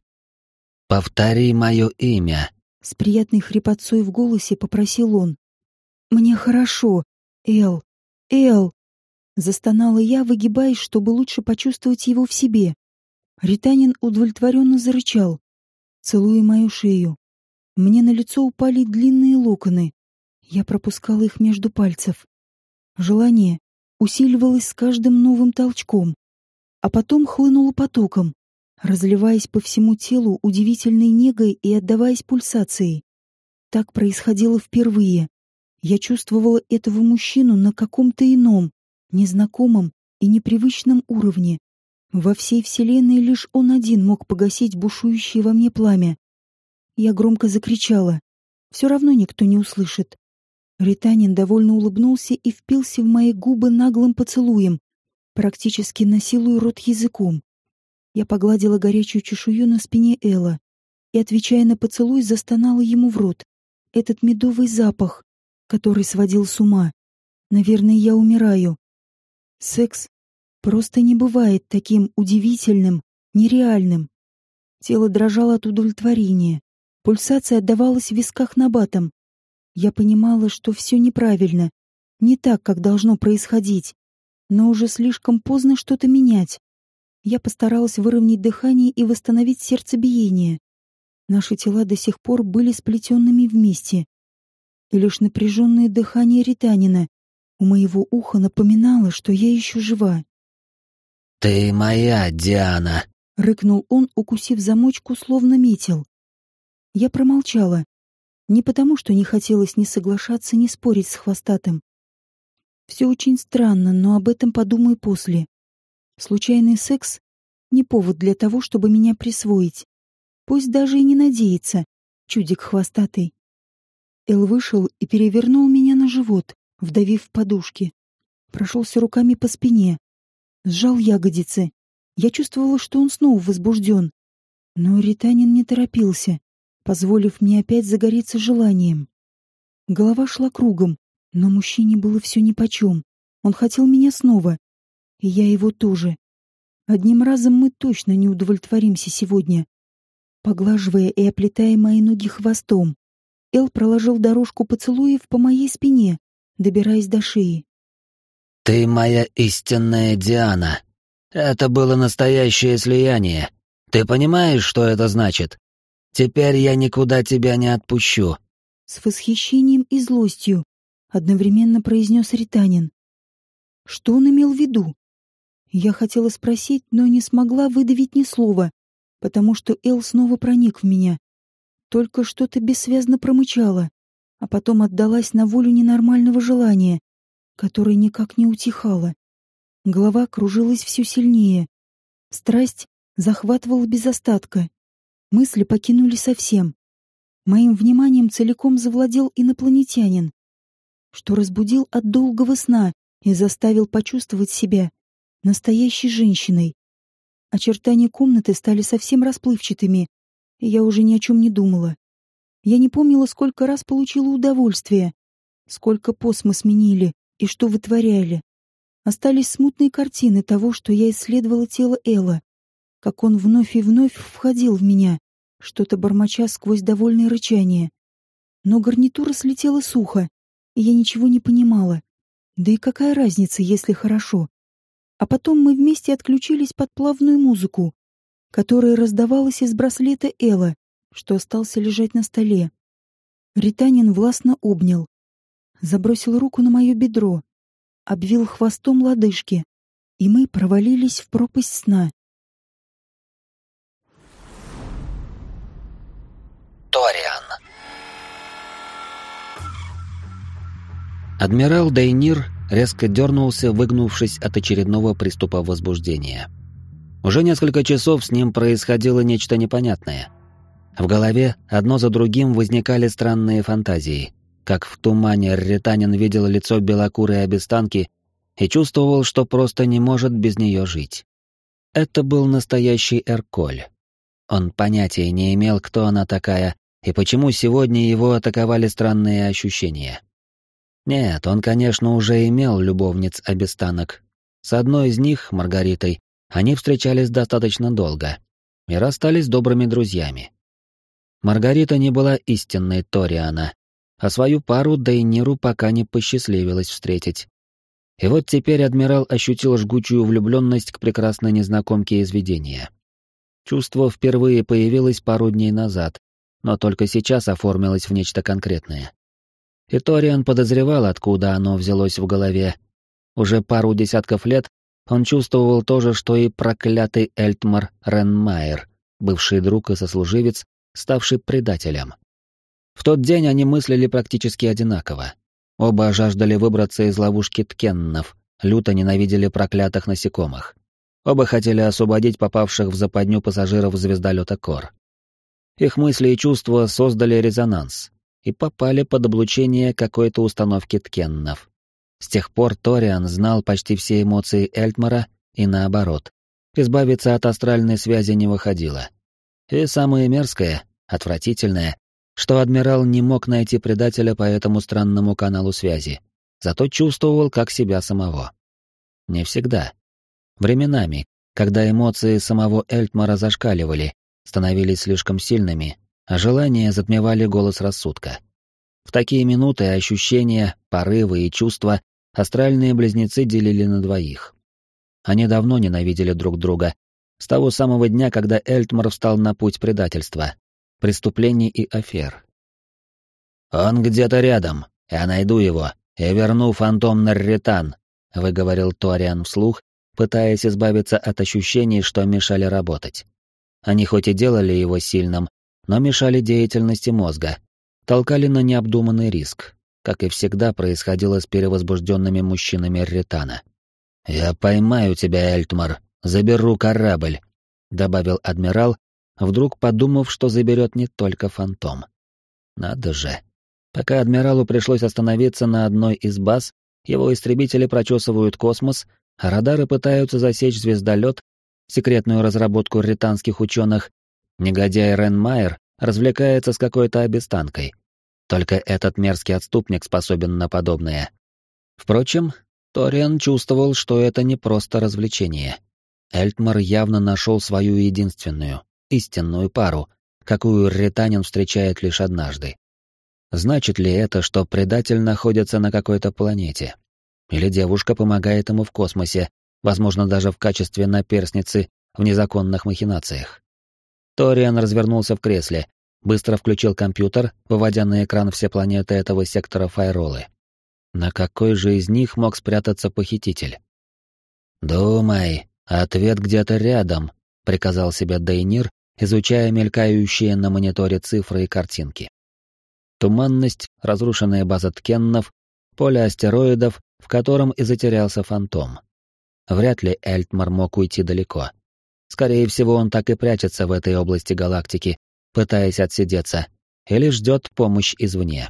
«Повтори мое имя». С приятной хрипотцой в голосе попросил он. «Мне хорошо, Эл, Эл», — застонала я, выгибаясь, чтобы лучше почувствовать его в себе. Ританин удовлетворенно зарычал, целуя мою шею. Мне на лицо упали длинные локоны. Я пропускала их между пальцев. Желание усиливалось с каждым новым толчком, а потом хлынуло потоком, разливаясь по всему телу удивительной негой и отдаваясь пульсацией. Так происходило впервые. Я чувствовала этого мужчину на каком-то ином, незнакомом и непривычном уровне. Во всей вселенной лишь он один мог погасить бушующее во мне пламя. Я громко закричала. Все равно никто не услышит. Ританин довольно улыбнулся и впился в мои губы наглым поцелуем, практически насилуя рот языком. Я погладила горячую чешую на спине Элла и, отвечая на поцелуй, застонала ему в рот. Этот медовый запах, который сводил с ума. Наверное, я умираю. Секс просто не бывает таким удивительным, нереальным. Тело дрожало от удовлетворения. Пульсация отдавалась в висках набатом. Я понимала, что все неправильно, не так, как должно происходить, но уже слишком поздно что-то менять. Я постаралась выровнять дыхание и восстановить сердцебиение. Наши тела до сих пор были сплетенными вместе. И лишь напряженное дыхание Ританина у моего уха напоминало, что я еще жива. «Ты моя, Диана!» — рыкнул он, укусив замочку, словно метил. Я промолчала. Не потому, что не хотелось ни соглашаться, ни спорить с хвостатым. Все очень странно, но об этом подумаю после. Случайный секс — не повод для того, чтобы меня присвоить. Пусть даже и не надеется, чудик хвостатый. Эл вышел и перевернул меня на живот, вдавив в подушки. Прошелся руками по спине. Сжал ягодицы. Я чувствовала, что он снова возбужден. Но Ританин не торопился, позволив мне опять загореться желанием. Голова шла кругом, но мужчине было все нипочем. Он хотел меня снова. И я его тоже. Одним разом мы точно не удовлетворимся сегодня. Поглаживая и оплетая мои ноги хвостом, Эл проложил дорожку поцелуев по моей спине, добираясь до шеи. «Ты моя истинная Диана. Это было настоящее слияние. Ты понимаешь, что это значит? Теперь я никуда тебя не отпущу». С восхищением и злостью одновременно произнес Ританин. Что он имел в виду? Я хотела спросить, но не смогла выдавить ни слова, потому что Эл снова проник в меня. Только что-то бессвязно промычало, а потом отдалась на волю ненормального желания, которое никак не утихало. Голова кружилась все сильнее. Страсть захватывала без остатка. Мысли покинули совсем. Моим вниманием целиком завладел инопланетянин, что разбудил от долгого сна и заставил почувствовать себя настоящей женщиной. Очертания комнаты стали совсем расплывчатыми, и я уже ни о чем не думала. Я не помнила, сколько раз получила удовольствие, сколько поз мы сменили и что вытворяли. Остались смутные картины того, что я исследовала тело Элла, как он вновь и вновь входил в меня, что-то бормоча сквозь довольное рычание. Но гарнитура слетела сухо, и я ничего не понимала. Да и какая разница, если хорошо? А потом мы вместе отключились под плавную музыку, которая раздавалась из браслета Элла, что остался лежать на столе. Ританин властно обнял, забросил руку на мое бедро, обвил хвостом лодыжки, и мы провалились в пропасть сна. Ториан. Адмирал Дейнир резко дернулся, выгнувшись от очередного приступа возбуждения. Уже несколько часов с ним происходило нечто непонятное. В голове одно за другим возникали странные фантазии. Как в тумане Ританин видел лицо белокурой обестанки и чувствовал, что просто не может без нее жить. Это был настоящий Эрколь. Он понятия не имел, кто она такая и почему сегодня его атаковали странные ощущения. Нет, он, конечно, уже имел любовниц обестанок. С одной из них, Маргаритой, они встречались достаточно долго и расстались добрыми друзьями. Маргарита не была истинной Ториана, а свою пару Дейниру пока не посчастливилось встретить. И вот теперь адмирал ощутил жгучую влюбленность к прекрасной незнакомке из видения. Чувство впервые появилось пару дней назад, но только сейчас оформилось в нечто конкретное. И Ториан подозревал, откуда оно взялось в голове. Уже пару десятков лет он чувствовал то же, что и проклятый Эльтмар Ренмайер, бывший друг и сослуживец, ставший предателем. В тот день они мыслили практически одинаково. Оба жаждали выбраться из ловушки ткеннов, люто ненавидели проклятых насекомых. Оба хотели освободить попавших в западню пассажиров звездолета Кор. Их мысли и чувства создали резонанс. и попали под облучение какой-то установки ткеннов. С тех пор Ториан знал почти все эмоции Эльтмара и наоборот. Избавиться от астральной связи не выходило. И самое мерзкое, отвратительное, что адмирал не мог найти предателя по этому странному каналу связи, зато чувствовал как себя самого. Не всегда. Временами, когда эмоции самого Эльтмара зашкаливали, становились слишком сильными, а желания затмевали голос рассудка. В такие минуты ощущения, порывы и чувства астральные близнецы делили на двоих. Они давно ненавидели друг друга, с того самого дня, когда Эльтмар встал на путь предательства, преступлений и афер. «Он где-то рядом, я найду его и верну фантом Нарритан», — выговорил Ториан вслух, пытаясь избавиться от ощущений, что мешали работать. Они хоть и делали его сильным, но мешали деятельности мозга, толкали на необдуманный риск, как и всегда происходило с перевозбужденными мужчинами Рритана. «Я поймаю тебя, Эльтмар, заберу корабль», — добавил адмирал, вдруг подумав, что заберет не только фантом. Надо же. Пока адмиралу пришлось остановиться на одной из баз, его истребители прочесывают космос, а радары пытаются засечь звездолет, секретную разработку рританских ученых, негодяй Рен Майер развлекается с какой-то обестанкой. Только этот мерзкий отступник способен на подобное. Впрочем, Ториан чувствовал, что это не просто развлечение. Эльтмар явно нашел свою единственную, истинную пару, какую рританин встречает лишь однажды. Значит ли это, что предатель находится на какой-то планете? Или девушка помогает ему в космосе, возможно, даже в качестве наперсницы в незаконных махинациях? Ториан развернулся в кресле, быстро включил компьютер, выводя на экран все планеты этого сектора Файролы. На какой же из них мог спрятаться похититель? «Думай, ответ где-то рядом», — приказал себе Дейнир, изучая мелькающие на мониторе цифры и картинки. Туманность, разрушенная база ткеннов, поле астероидов, в котором и затерялся фантом. Вряд ли Эльтмар мог уйти далеко. Скорее всего, он так и прячется в этой области галактики, пытаясь отсидеться, или ждет помощь извне.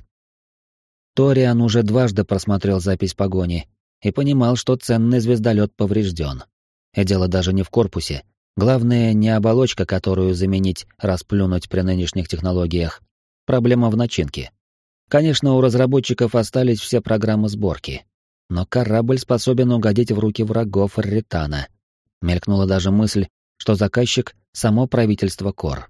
Ториан уже дважды просмотрел запись погони и понимал, что ценный звездолет поврежден. И дело даже не в корпусе. Главное, не оболочка, которую заменить, расплюнуть при нынешних технологиях. Проблема в начинке. Конечно, у разработчиков остались все программы сборки. Но корабль способен угодить в руки врагов Рритана. Мелькнула даже мысль, что заказчик — само правительство Кор.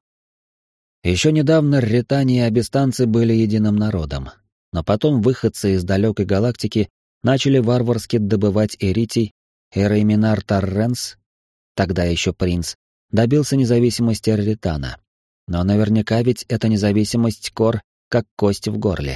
Еще недавно рритане и абистанцы были единым народом. Но потом выходцы из далекой галактики начали варварски добывать эритий, и Рейминар Тарренс, тогда еще принц, добился независимости Рритана. Но наверняка ведь эта независимость Кор как кость в горле.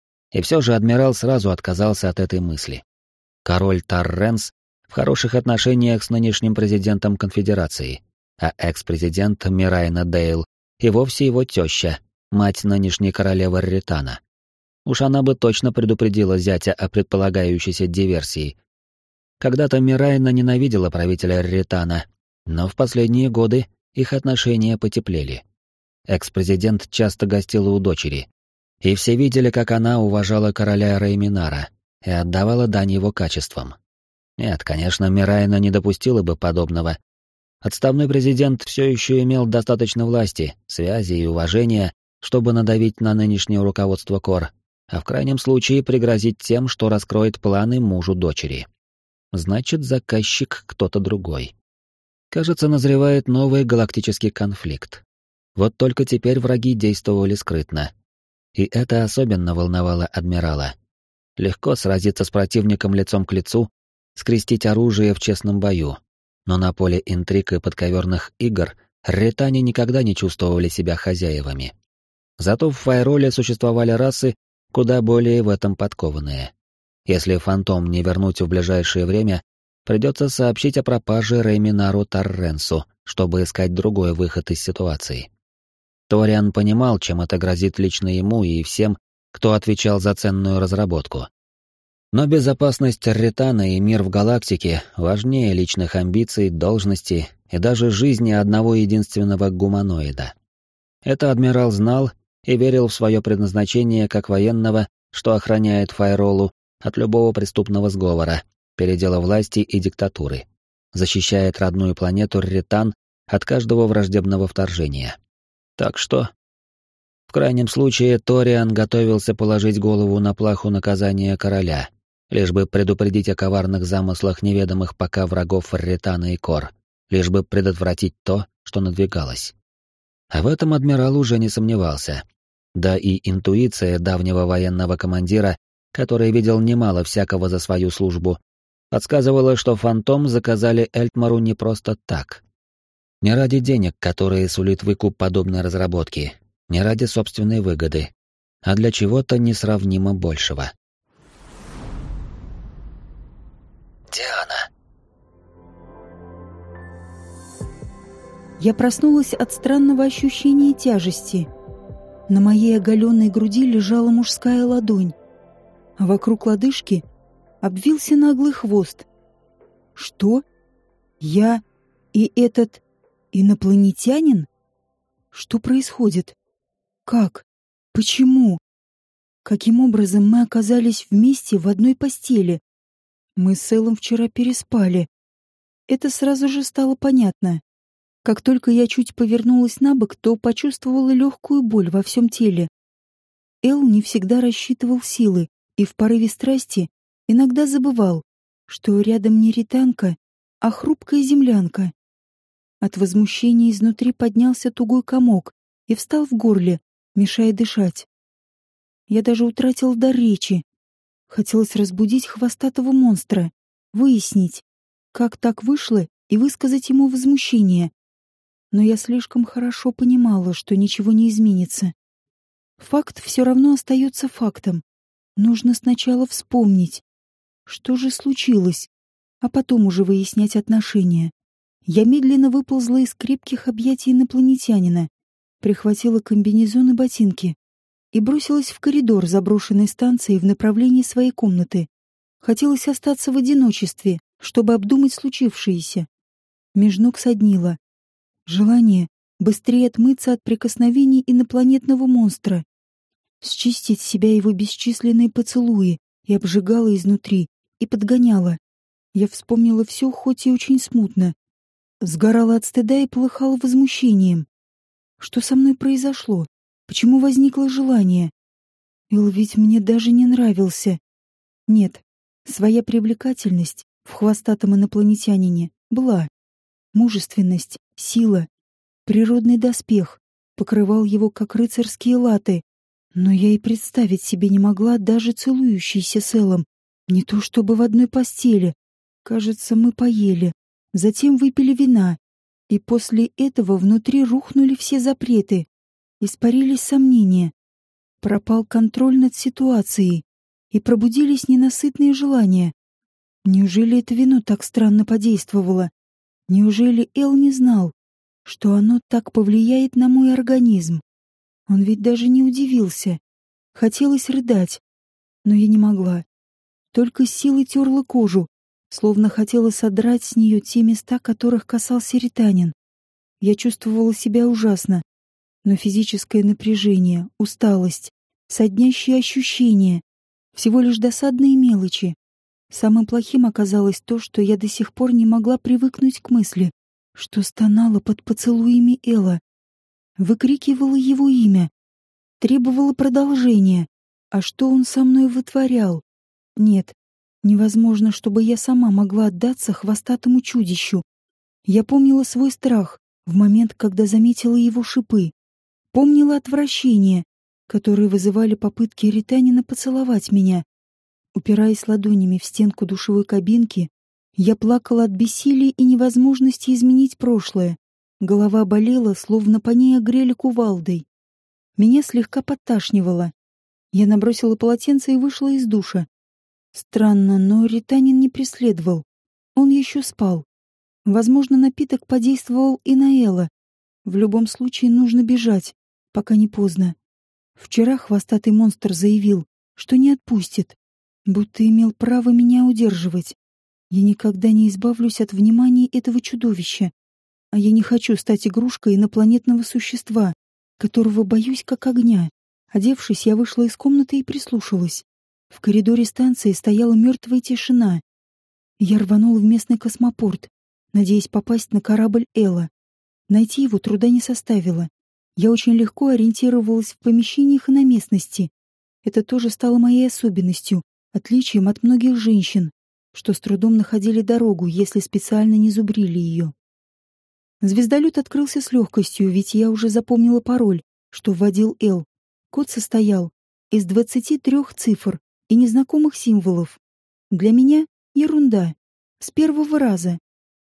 И все же адмирал сразу отказался от этой мысли. Король Тарренс в хороших отношениях с нынешним президентом конфедерации, а экс-президент Мирайна Дейл и вовсе его теща, мать нынешней королевы Рритана. Уж она бы точно предупредила зятя о предполагающейся диверсии. Когда-то Мирайна ненавидела правителя Рритана, но в последние годы их отношения потеплели. Экс-президент часто гостила у дочери, и все видели, как она уважала короля Рейминара и отдавала дань его качествам. Нет, конечно, Мирайна не допустила бы подобного. Отставной президент все еще имел достаточно власти, связи и уважения, чтобы надавить на нынешнее руководство Кор, а в крайнем случае пригрозить тем, что раскроет планы мужу дочери. Значит, заказчик кто-то другой. Кажется, назревает новый галактический конфликт. Вот только теперь враги действовали скрытно. И это особенно волновало адмирала. Легко сразиться с противником лицом к лицу, скрестить оружие в честном бою. Но на поле интриг и подковерных игр рритане никогда не чувствовали себя хозяевами. Зато в Файроле существовали расы, куда более в этом подкованные. Если фантом не вернуть в ближайшее время, придется сообщить о пропаже Рейминару Тарренсу, чтобы искать другой выход из ситуации. Ториан понимал, чем это грозит лично ему и всем, кто отвечал за ценную разработку. Но безопасность Рритана и мир в галактике важнее личных амбиций, должности и даже жизни одного единственного гуманоида. Это адмирал знал и верил в свое предназначение как военного, что охраняет Файролу от любого преступного сговора, передела власти и диктатуры, защищает родную планету Рретан от каждого враждебного вторжения. Так что... В крайнем случае, Ториан готовился положить голову на плаху наказания короля, лишь бы предупредить о коварных замыслах неведомых пока врагов Рретана и Кор, лишь бы предотвратить то, что надвигалось. А в этом адмирал уже не сомневался. Да и интуиция давнего военного командира, который видел немало всякого за свою службу, подсказывала, что Фантом заказали Эльтмару не просто так. Не ради денег, которые сулит выкуп подобной разработки, не ради собственной выгоды, а для чего-то несравнимо большего. Диана. Я проснулась от странного ощущения тяжести. На моей оголенной груди лежала мужская ладонь, а вокруг лодыжки обвился наглый хвост. Что? Я и этот инопланетянин? Что происходит? Как? Почему? Каким образом мы оказались вместе в одной постели? Мы с Эллом вчера переспали. Это сразу же стало понятно. Как только я чуть повернулась на бок, то почувствовала легкую боль во всем теле. Эл не всегда рассчитывал силы и в порыве страсти иногда забывал, что рядом не ританка, а хрупкая землянка. От возмущения изнутри поднялся тугой комок и встал в горле, мешая дышать. Я даже утратил дар речи. Хотелось разбудить хвостатого монстра, выяснить, как так вышло, и высказать ему возмущение. Но я слишком хорошо понимала, что ничего не изменится. Факт все равно остается фактом. Нужно сначала вспомнить, что же случилось, а потом уже выяснять отношения. Я медленно выползла из крепких объятий инопланетянина, прихватила комбинезон и ботинки и бросилась в коридор заброшенной станции в направлении своей комнаты. Хотелось остаться в одиночестве, чтобы обдумать случившееся. Меж ног соднило. Желание быстрее отмыться от прикосновений инопланетного монстра, счистить с себя его бесчисленные поцелуи, и обжигало изнутри, и подгоняло. Я вспомнила все, хоть и очень смутно. Сгорала от стыда и полыхала возмущением. Что со мной произошло? Почему возникло желание? Эл ведь мне даже не нравился. Нет, своя привлекательность в хвостатом инопланетянине была. Мужественность, сила, природный доспех покрывал его, как рыцарские латы. Но я и представить себе не могла даже целующейся с Элом. Не то чтобы в одной постели. Кажется, мы поели. Затем выпили вина. И после этого внутри рухнули все запреты. Испарились сомнения. Пропал контроль над ситуацией. И пробудились ненасытные желания. Неужели это вино так странно подействовало? Неужели Эл не знал, что оно так повлияет на мой организм? Он ведь даже не удивился. Хотелось рыдать, но я не могла. Только с силой терла кожу, словно хотела содрать с нее те места, которых касался ританин. Я чувствовала себя ужасно, но физическое напряжение, усталость, соднящие ощущения — всего лишь досадные мелочи. Самым плохим оказалось то, что я до сих пор не могла привыкнуть к мысли, что стонала под поцелуями Эла, выкрикивала его имя, требовала продолжения. А что он со мной вытворял? Нет, невозможно, чтобы я сама могла отдаться хвостатому чудищу. Я помнила свой страх в момент, когда заметила его шипы. Помнила отвращение, которое вызывали попытки ританина поцеловать меня. Упираясь ладонями в стенку душевой кабинки, я плакала от бессилия и невозможности изменить прошлое. Голова болела, словно по ней огрели кувалдой. Меня слегка подташнивало. Я набросила полотенце и вышла из душа. Странно, но ританин не преследовал. Он еще спал. Возможно, напиток подействовал и на Эла. В любом случае нужно бежать, пока не поздно. Вчера хвостатый монстр заявил, что не отпустит, будто имел право меня удерживать. Я никогда не избавлюсь от внимания этого чудовища. А я не хочу стать игрушкой инопланетного существа. которого боюсь как огня. Одевшись, я вышла из комнаты и прислушалась. В коридоре станции стояла мертвая тишина. Я рванула в местный космопорт, надеясь попасть на корабль Элла. Найти его труда не составило. Я очень легко ориентировалась в помещениях и на местности. Это тоже стало моей особенностью, отличием от многих женщин, что с трудом находили дорогу, если специально не зубрили ее. Звездолет открылся с легкостью, ведь я уже запомнила пароль, что вводил Эл. Код состоял из 23 цифр и незнакомых символов. Для меня ерунда. С первого раза.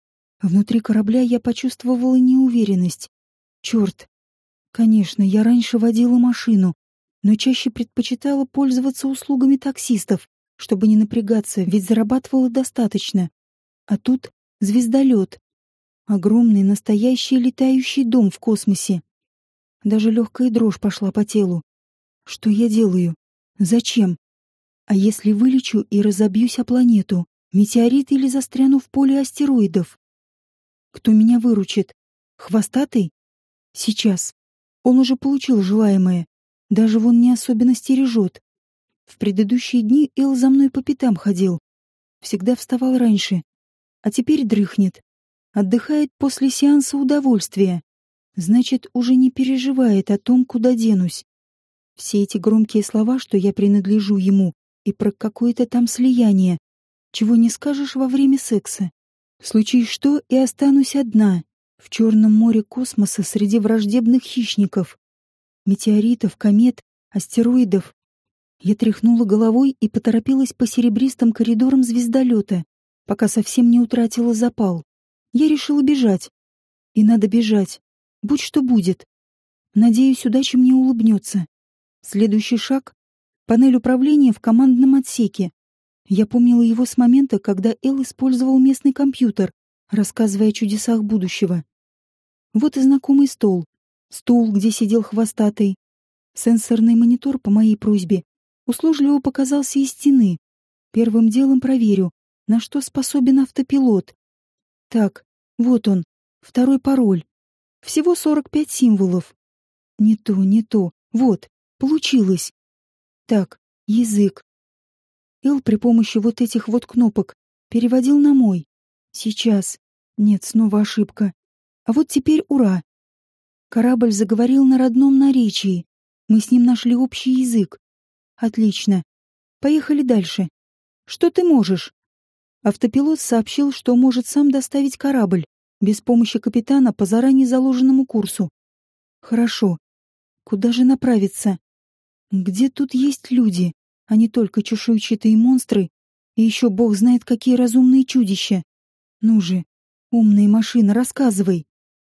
Внутри корабля я почувствовала неуверенность. Черт. Конечно, я раньше водила машину, но чаще предпочитала пользоваться услугами таксистов, чтобы не напрягаться, ведь зарабатывала достаточно. А тут звездолет. Огромный настоящий летающий дом в космосе. Даже легкая дрожь пошла по телу. Что я делаю? Зачем? А если вылечу и разобьюсь о планету, метеорит или застряну в поле астероидов? Кто меня выручит? Хвостатый? Сейчас. Он уже получил желаемое. Даже вон не особенно стережет. В предыдущие дни Эл за мной по пятам ходил. Всегда вставал раньше. А теперь дрыхнет. Отдыхает после сеанса удовольствия. Значит, уже не переживает о том, куда денусь. Все эти громкие слова, что я принадлежу ему, и про какое-то там слияние, чего не скажешь во время секса. Случись что, и останусь одна, в черном море космоса среди враждебных хищников. Метеоритов, комет, астероидов. Я тряхнула головой и поторопилась по серебристым коридорам звездолета, пока совсем не утратила запал. Я решила бежать. И надо бежать. Будь что будет. Надеюсь, удача мне улыбнется. Следующий шаг — панель управления в командном отсеке. Я помнила его с момента, когда Эл использовал местный компьютер, рассказывая о чудесах будущего. Вот и знакомый стол. Стул, где сидел хвостатый. Сенсорный монитор по моей просьбе услужливо показался из стены. Первым делом проверю, на что способен автопилот. Так, вот он, второй пароль. Всего 45 символов. Не то. Вот, получилось. Так, язык. Эл при помощи вот этих вот кнопок переводил на мой. Сейчас. Нет, снова ошибка. А вот теперь ура. Корабль заговорил на родном наречии. Мы с ним нашли общий язык. Отлично. Поехали дальше. Что ты можешь? Автопилот сообщил, что может сам доставить корабль, без помощи капитана по заранее заложенному курсу. Хорошо. Куда же направиться? Где тут есть люди, а не только чешуйчатые монстры и еще бог знает какие разумные чудища? Ну же, умная машина, рассказывай.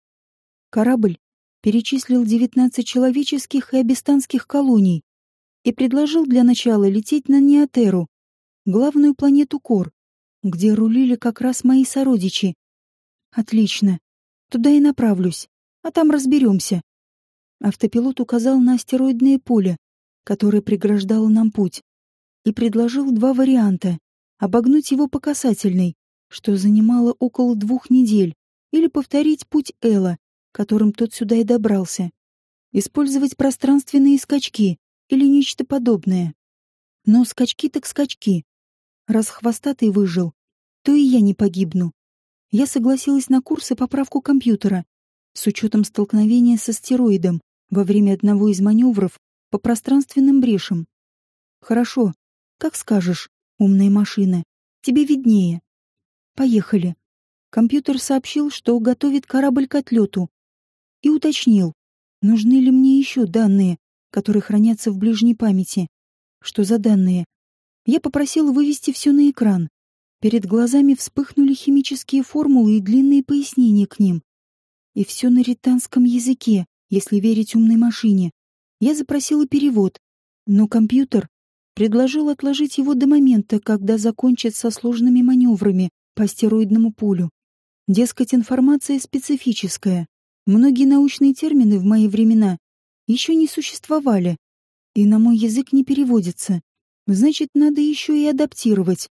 Корабль перечислил 19 человеческих и абистанских колоний и предложил для начала лететь на Неотеру, главную планету Кор, где рулили как раз мои сородичи. Отлично. Туда и направлюсь, а там разберемся. Автопилот указал на астероидное поле, которое преграждало нам путь, и предложил два варианта: обогнуть его по касательной, что занимало около 2 недель, или повторить путь Элла, которым тот сюда и добрался. Использовать пространственные скачки или нечто подобное. Но скачки так скачки. Раз хвостатый выжил, то и я не погибну. Я согласилась на курс и поправку компьютера, с учетом столкновения с астероидом во время одного из маневров по пространственным брешам. Хорошо, как скажешь, умная машина, тебе виднее. Поехали. Компьютер сообщил, что готовит корабль к отлету, и уточнил, нужны ли мне еще данные, которые хранятся в ближней памяти. Что за данные? Я попросила вывести все на экран. Перед глазами вспыхнули химические формулы и длинные пояснения к ним. И все на ританском языке, если верить умной машине. Я запросила перевод, но компьютер предложил отложить его до момента, когда закончит со сложными маневрами по астероидному полю. Дескать, информация специфическая. Многие научные термины в мои времена еще не существовали, и на мой язык не переводятся. Значит, надо еще и адаптировать.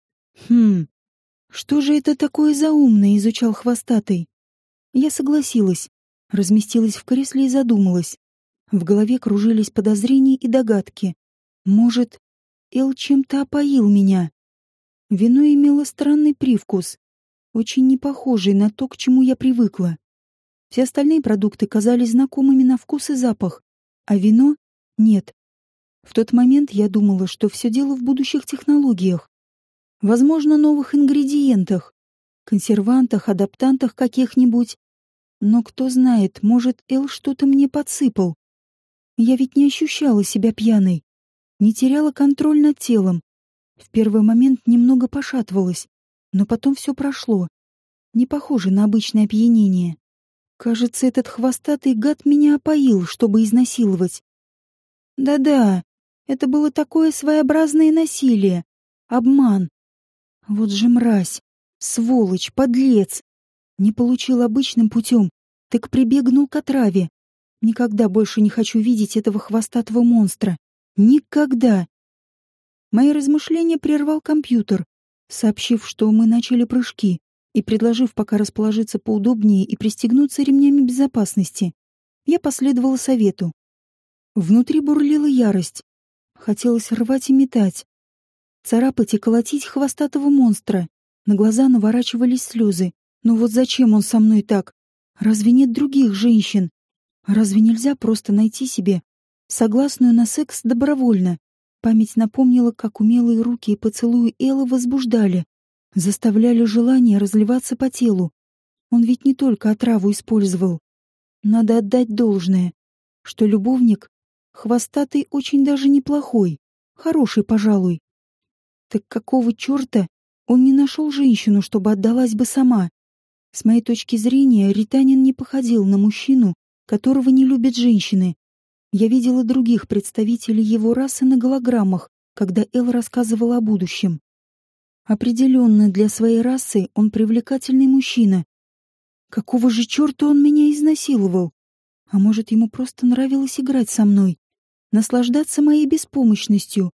Что же это такое заумное, изучал хвостатый? Я согласилась, разместилась в кресле и задумалась. В голове кружились подозрения и догадки. Может, Эл чем-то опоил меня? Вино имело странный привкус, очень не похожий на то, к чему я привыкла. Все остальные продукты казались знакомыми на вкус и запах, а вино — нет. В тот момент я думала, что все дело в будущих технологиях. Возможно, новых ингредиентах, консервантах, адаптантах каких-нибудь. Но кто знает, может, Эл что-то мне подсыпал. Я ведь не ощущала себя пьяной, не теряла контроль над телом. В первый момент немного пошатывалась, но потом все прошло. Не похоже на обычное опьянение. Кажется, этот хвостатый гад меня опоил, чтобы изнасиловать. Да-да, это было такое своеобразное насилие, обман. Вот же мразь, сволочь, подлец. Не получил обычным путем, так прибегнул к отраве. Никогда больше не хочу видеть этого хвостатого монстра. Никогда. Мои размышления прервал компьютер, сообщив, что мы начали прыжки, и предложив пока расположиться поудобнее и пристегнуться ремнями безопасности. Я последовала совету. Внутри бурлила ярость. Хотелось рвать и метать. Царапать и колотить хвостатого монстра. На глаза наворачивались слезы. Но вот зачем он со мной так? Разве нет других женщин? Разве нельзя просто найти себе согласную на секс добровольно? Память напомнила, как умелые руки и поцелуи Эллы возбуждали, заставляли желание разливаться по телу. Он ведь не только отраву использовал. Надо отдать должное, что любовник хвостатый очень даже неплохой, хороший, пожалуй. Так какого черта он не нашел женщину, чтобы отдалась бы сама? С моей точки зрения, Ританин не походил на мужчину, которого не любят женщины. Я видела других представителей его расы на голограммах, когда Эл рассказывала о будущем. Определенно, для своей расы он привлекательный мужчина. Какого же черта он меня изнасиловал? А может, ему просто нравилось играть со мной, наслаждаться моей беспомощностью,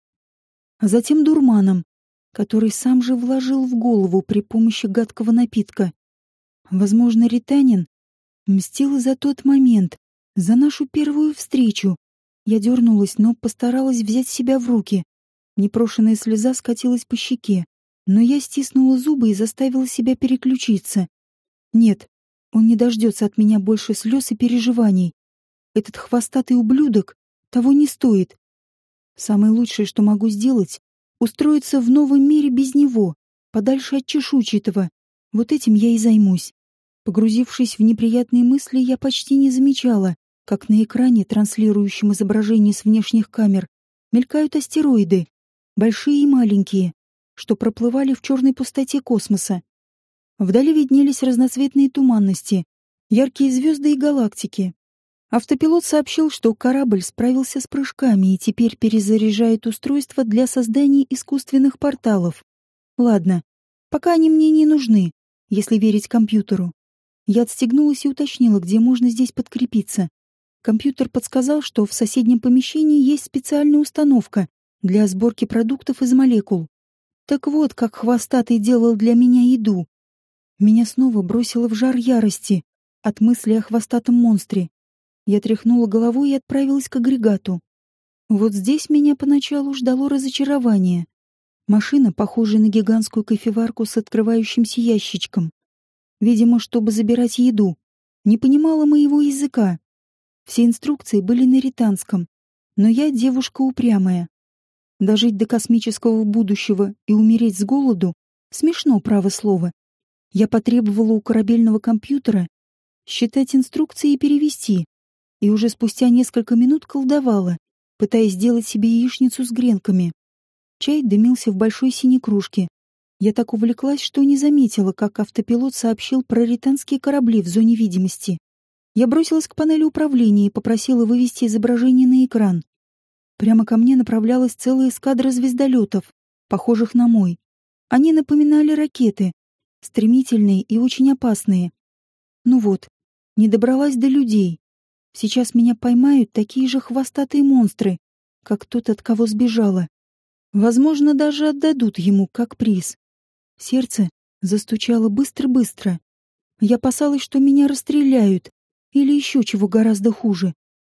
а затем дурманом, который сам же вложил в голову при помощи гадкого напитка. Возможно, Ританин мстил за тот момент, за нашу первую встречу. Я дернулась, но постаралась взять себя в руки. Непрошенная слеза скатилась по щеке, но я стиснула зубы и заставила себя переключиться. Нет, он не дождется от меня больше слез и переживаний. Этот хвостатый ублюдок того не стоит. Самое лучшее, что могу сделать, устроиться в новом мире без него, подальше от чешуйчатого. Вот этим я и займусь. Погрузившись в неприятные мысли, я почти не замечала, как на экране, транслирующем изображение с внешних камер, мелькают астероиды, большие и маленькие, что проплывали в черной пустоте космоса. Вдали виднелись разноцветные туманности, яркие звезды и галактики. Автопилот сообщил, что корабль справился с прыжками и теперь перезаряжает устройство для создания искусственных порталов. Ладно, пока они мне не нужны, если верить компьютеру. Я отстегнулась и уточнила, где можно здесь подкрепиться. Компьютер подсказал, что в соседнем помещении есть специальная установка для сборки продуктов из молекул. Так вот, как хвостатый делал для меня еду. Меня снова бросило в жар ярости от мысли о хвостатом монстре. Я тряхнула головой и отправилась к агрегату. Вот здесь меня поначалу ждало разочарование. Машина, похожая на гигантскую кофеварку с открывающимся ящичком. Видимо, чтобы забирать еду. Не понимала моего языка. Все инструкции были на ританском. Но я девушка упрямая. Дожить до космического будущего и умереть с голоду — смешно, право слово. Я потребовала у корабельного компьютера считать инструкции и перевести. И уже спустя несколько минут колдовала, пытаясь сделать себе яичницу с гренками. Чай дымился в большой синей кружке. Я так увлеклась, что не заметила, как автопилот сообщил про ританские корабли в зоне видимости. Я бросилась к панели управления и попросила вывести изображение на экран. Прямо ко мне направлялась целая эскадра звездолетов, похожих на мой. Они напоминали ракеты, стремительные и очень опасные. Ну вот, не добралась до людей. Сейчас меня поймают такие же хвостатые монстры, как тот, от кого сбежала. Возможно, даже отдадут ему как приз. Сердце застучало быстро-быстро. Я опасалась, что меня расстреляют, или еще чего гораздо хуже.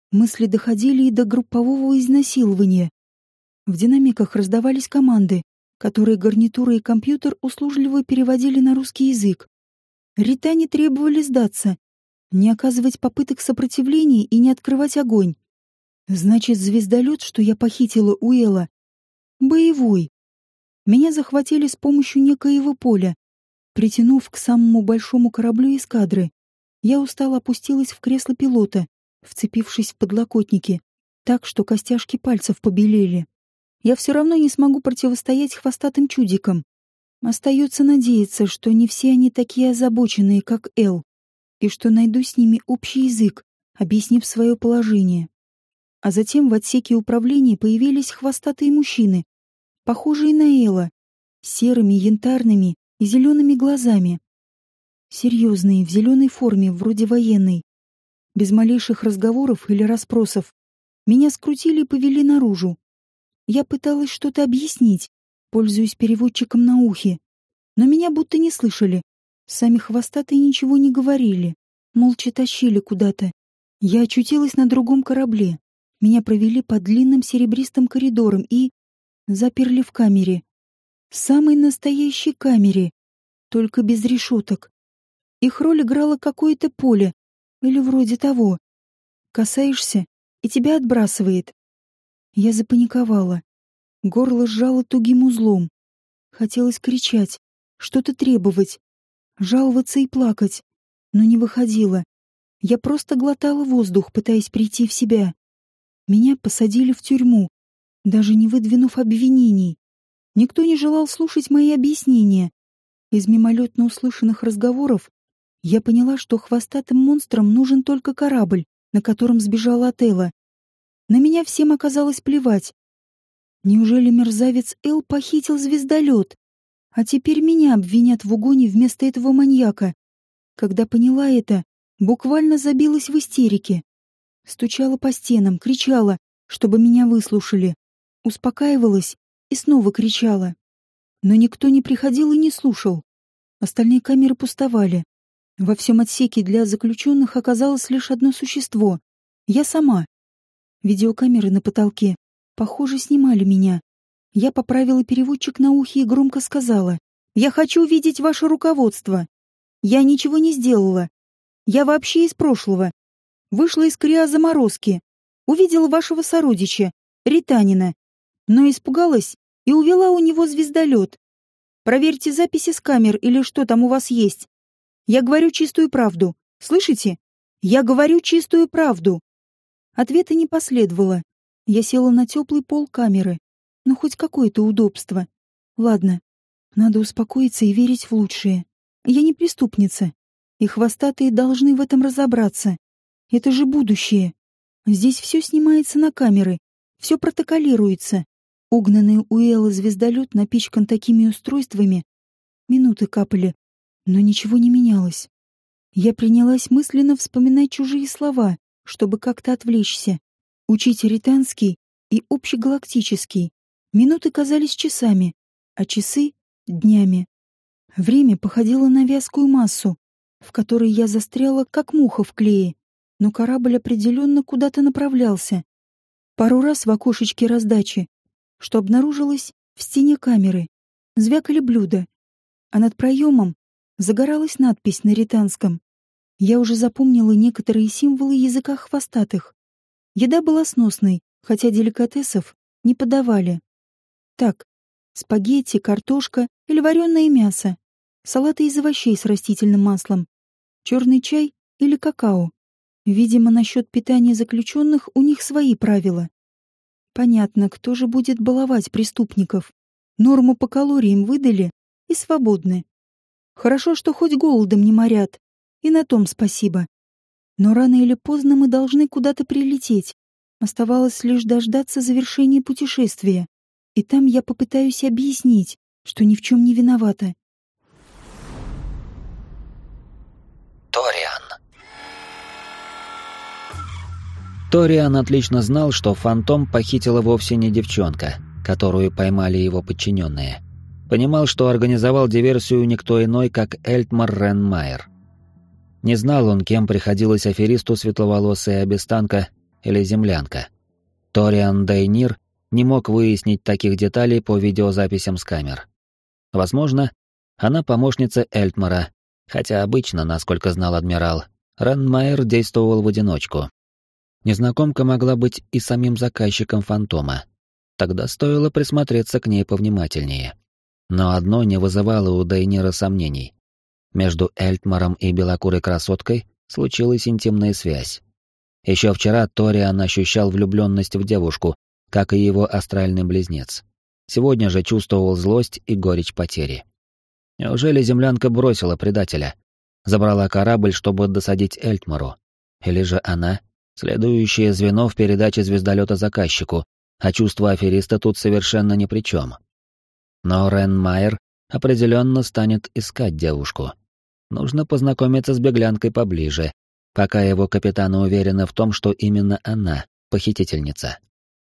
Мысли доходили и до группового изнасилования. В динамиках раздавались команды, которые гарнитура и компьютер услужливо переводили на русский язык. Ритане требовали сдаться, не оказывать попыток сопротивления и не открывать огонь. Значит, звездолет, что я похитила у Элла, боевой. Меня захватили с помощью некоего поля. Притянув к самому большому кораблю эскадры, я устало опустилась в кресло пилота, вцепившись в подлокотники, так что костяшки пальцев побелели. Я все равно не смогу противостоять хвостатым чудикам. Остается надеяться, что не все они такие озабоченные, как Эл, и что найду с ними общий язык, объяснив свое положение. А затем в отсеке управления появились хвостатые мужчины, похожие на Элла, с серыми, янтарными и зелеными глазами. Серьезные, в зеленой форме, вроде военной. Без малейших разговоров или расспросов. Меня скрутили и повели наружу. Я пыталась что-то объяснить, пользуясь переводчиком на ухе. Но меня будто не слышали. Сами хвостатые ничего не говорили. Молча тащили куда-то. Я очутилась на другом корабле. Меня провели по длинным серебристым коридорам и заперли в камере. Самой настоящей камере, только без решеток. Их роль играло какое-то поле, или вроде того. Касаешься, и тебя отбрасывает. Я запаниковала. Горло сжало тугим узлом. Хотелось кричать, что-то требовать, жаловаться и плакать, но не выходило. Я просто глотала воздух, пытаясь прийти в себя. Меня посадили в тюрьму, даже не выдвинув обвинений. Никто не желал слушать мои объяснения. Из мимолетно услышанных разговоров я поняла, что хвостатым монстрам нужен только корабль, на котором сбежала от Элла. На меня всем оказалось плевать. Неужели мерзавец Эл похитил звездолет? А теперь меня обвинят в угоне вместо этого маньяка. Когда поняла это, буквально забилась в истерике. Стучала по стенам, кричала, чтобы меня выслушали. Успокаивалась и снова кричала. Но никто не приходил и не слушал. Остальные камеры пустовали. Во всем отсеке для заключенных оказалось лишь одно существо — я сама. Видеокамеры на потолке, похоже, снимали меня. Я поправила переводчик на ухе и громко сказала: «Я хочу видеть ваше руководство. Я ничего не сделала. Я вообще из прошлого. Вышла из криозаморозки. Увидела вашего сородича, Ританина. Но испугалась и увела у него звездолет. Проверьте записи с камер или что там у вас есть. Я говорю чистую правду. Слышите? Я говорю чистую правду». Ответа не последовало. Я села на теплый пол камеры. Ну, хоть какое-то удобство. Ладно, надо успокоиться и верить в лучшее. Я не преступница. И хвостатые должны в этом разобраться. Это же будущее. Здесь все снимается на камеры. Все протоколируется. Угнанный у Элла звездолет напичкан такими устройствами. Минуты капали, но ничего не менялось. Я принялась мысленно вспоминать чужие слова, чтобы как-то отвлечься. Учить ританский и общегалактический. Минуты казались часами, а часы — днями. Время походило на вязкую массу, в которой я застряла, как муха в клее, но корабль определенно куда-то направлялся. Пару раз в окошечке раздачи, что обнаружилось в стене камеры, звякали блюда, а над проемом загоралась надпись на ританском. Я уже запомнила некоторые символы языка хвостатых. Еда была сносной, хотя деликатесов не подавали. Так, спагетти, картошка или вареное мясо, салаты из овощей с растительным маслом, черный чай или какао. Видимо, насчет питания заключенных у них свои правила. Понятно, кто же будет баловать преступников. Норму по калориям выдали и свободны. Хорошо, что хоть голодом не морят, и на том спасибо. Но рано или поздно мы должны куда-то прилететь. Оставалось лишь дождаться завершения путешествия. И там я попытаюсь объяснить, что ни в чем не виновата. Ториан. Ториан отлично знал, что Фантом похитила вовсе не девчонка, которую поймали его подчиненные. Понимал, что организовал диверсию никто иной, как Эльтмар Ренмайер. Не знал он, кем приходилось аферисту светловолосая обестанка, или землянка. Ториан Дейнир не мог выяснить таких деталей по видеозаписям с камер. Возможно, она помощница Эльтмара, хотя обычно, насколько знал адмирал, Ренмайер действовал в одиночку. Незнакомка могла быть и самим заказчиком фантома. Тогда стоило присмотреться к ней повнимательнее. Но одно не вызывало у Дейнира сомнений. Между Эльтмаром и белокурой красоткой случилась интимная связь. Еще вчера Ториан ощущал влюбленность в девушку, как и его астральный близнец. Сегодня же чувствовал злость и горечь потери. Неужели землянка бросила предателя? Забрала корабль, чтобы досадить Эльтмару? Или же она — следующее звено в передаче звездолета заказчику, а чувства афериста тут совершенно ни при чем? Но Ренмайер определенно станет искать девушку. Нужно познакомиться с беглянкой поближе, пока его капитаны уверены в том, что именно она — похитительница.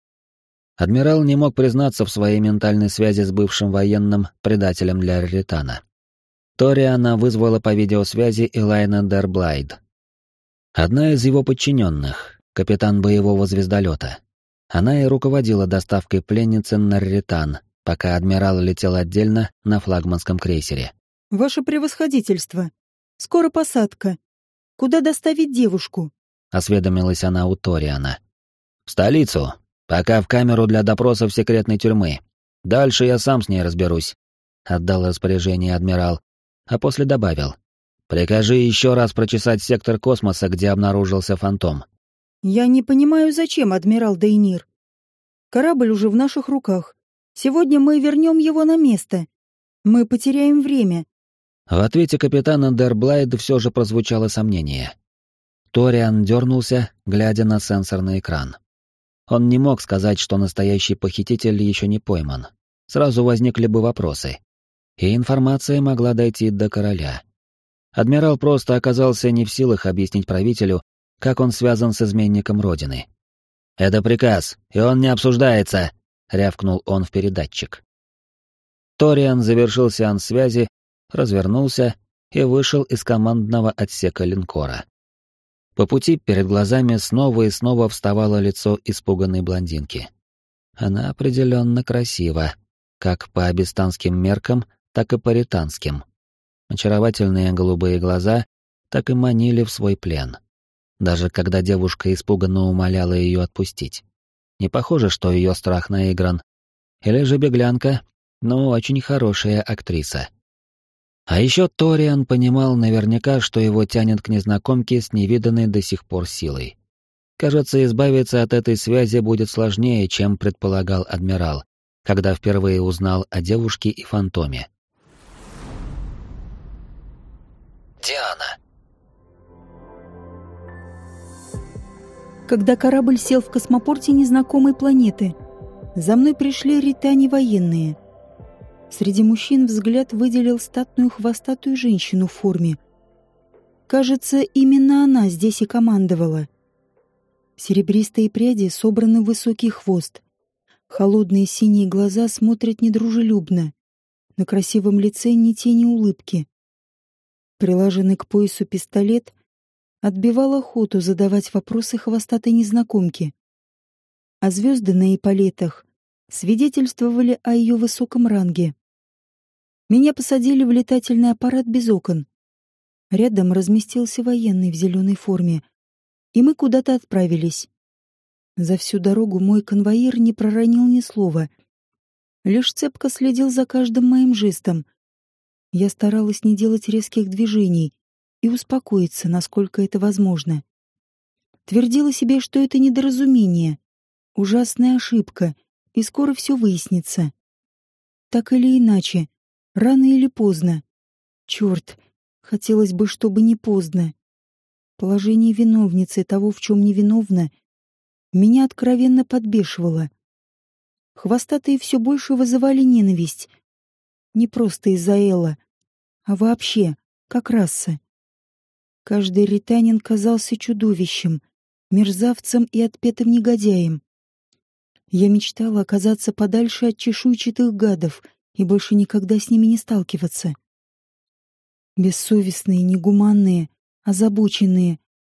Адмирал не мог признаться в своей ментальной связи с бывшим военным предателем для Раритана. Ториана вызвала по видеосвязи Элайна Дерблайд. Одна из его подчиненных, капитан боевого звездолета. Она и руководила доставкой пленницы на Раритан, пока адмирал летел отдельно на флагманском крейсере. «Ваше превосходительство, скоро посадка. Куда доставить девушку?» — осведомилась она у Ториана. «В столицу. Пока в камеру для допросов секретной тюрьмы. Дальше я сам с ней разберусь», — отдал распоряжение адмирал, а после добавил. «Прикажи еще раз прочесать сектор космоса, где обнаружился фантом». «Я не понимаю, зачем, адмирал Дейнир. Корабль уже в наших руках. Сегодня мы вернем его на место. Мы потеряем время». В ответе капитана Дерблайд все же прозвучало сомнение. Ториан дернулся, глядя на сенсорный экран. Он не мог сказать, что настоящий похититель еще не пойман. Сразу возникли бы вопросы. И информация могла дойти до короля. Адмирал просто оказался не в силах объяснить правителю, как он связан с изменником Родины. «Это приказ, и он не обсуждается», — рявкнул он в передатчик. Ториан завершил сеанс связи, развернулся и вышел из командного отсека линкора. По пути перед глазами снова и снова вставало лицо испуганной блондинки. Она определенно красива, как по абистанским меркам, так и по ританским. Очаровательные голубые глаза так и манили в свой плен. Даже когда девушка испуганно умоляла ее отпустить. Не похоже, что ее страх наигран. Или же беглянка, но очень хорошая актриса. А еще Ториан понимал наверняка, что его тянет к незнакомке с невиданной до сих пор силой. Кажется, избавиться от этой связи будет сложнее, чем предполагал адмирал, когда впервые узнал о девушке и фантоме. Диана. Когда корабль сел в космопорте незнакомой планеты, за мной пришли ритане военные. Среди мужчин взгляд выделил статную хвостатую женщину в форме. Кажется, именно она здесь и командовала. Серебристые пряди собраны в высокий хвост. Холодные синие глаза смотрят недружелюбно. На красивом лице ни тени улыбки. Прилаженный к поясу пистолет отбивал охоту задавать вопросы хвостатой незнакомке. А звезды на эполетах свидетельствовали о ее высоком ранге. Меня посадили в летательный аппарат без окон. Рядом разместился военный в зеленой форме, и мы куда-то отправились. За всю дорогу мой конвоир не проронил ни слова, лишь цепко следил за каждым моим жестом. Я старалась не делать резких движений и успокоиться, насколько это возможно. Твердила себе, что это недоразумение, ужасная ошибка, и скоро все выяснится. Так или иначе, рано или поздно. Черт, хотелось бы, чтобы не поздно. Положение виновницы того, в чем не виновна, меня откровенно подбешивало. Хвостатые все больше вызывали ненависть. Не просто из-за Элла, а вообще, как раса. Каждый ританин казался чудовищем, мерзавцем и отпетым негодяем. Я мечтала оказаться подальше от чешуйчатых гадов и больше никогда с ними не сталкиваться. Бессовестные, негуманные, озабоченные,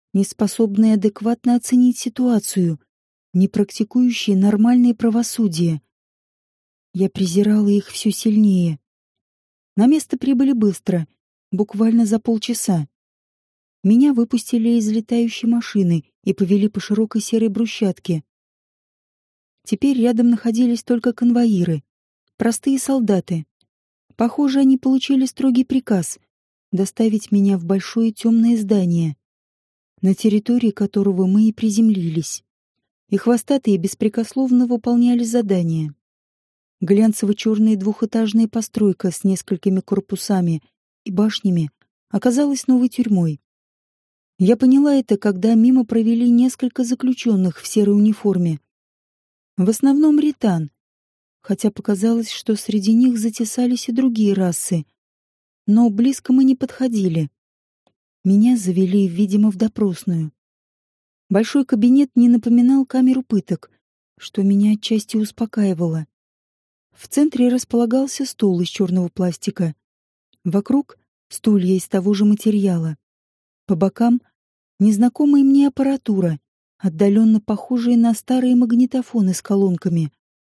не способные адекватно оценить ситуацию, не практикующие нормальное правосудие. Я презирала их все сильнее. На место прибыли быстро, буквально за полчаса. Меня выпустили из летающей машины и повели по широкой серой брусчатке. Теперь рядом находились только конвоиры, простые солдаты. Похоже, они получили строгий приказ доставить меня в большое темное здание, на территории которого мы и приземлились. И хвостатые беспрекословно выполняли задания. Глянцево-черная двухэтажная постройка с несколькими корпусами и башнями оказалась новой тюрьмой. Я поняла это, когда мимо провели несколько заключенных в серой униформе. В основном ритан, хотя показалось, что среди них затесались и другие расы. Но близко мы не подходили. Меня завели, видимо, в допросную. Большой кабинет не напоминал камеру пыток, что меня отчасти успокаивало. В центре располагался стол из черного пластика. Вокруг стулья из того же материала. По бокам незнакомая мне аппаратура, отдаленно похожая на старые магнитофоны с колонками.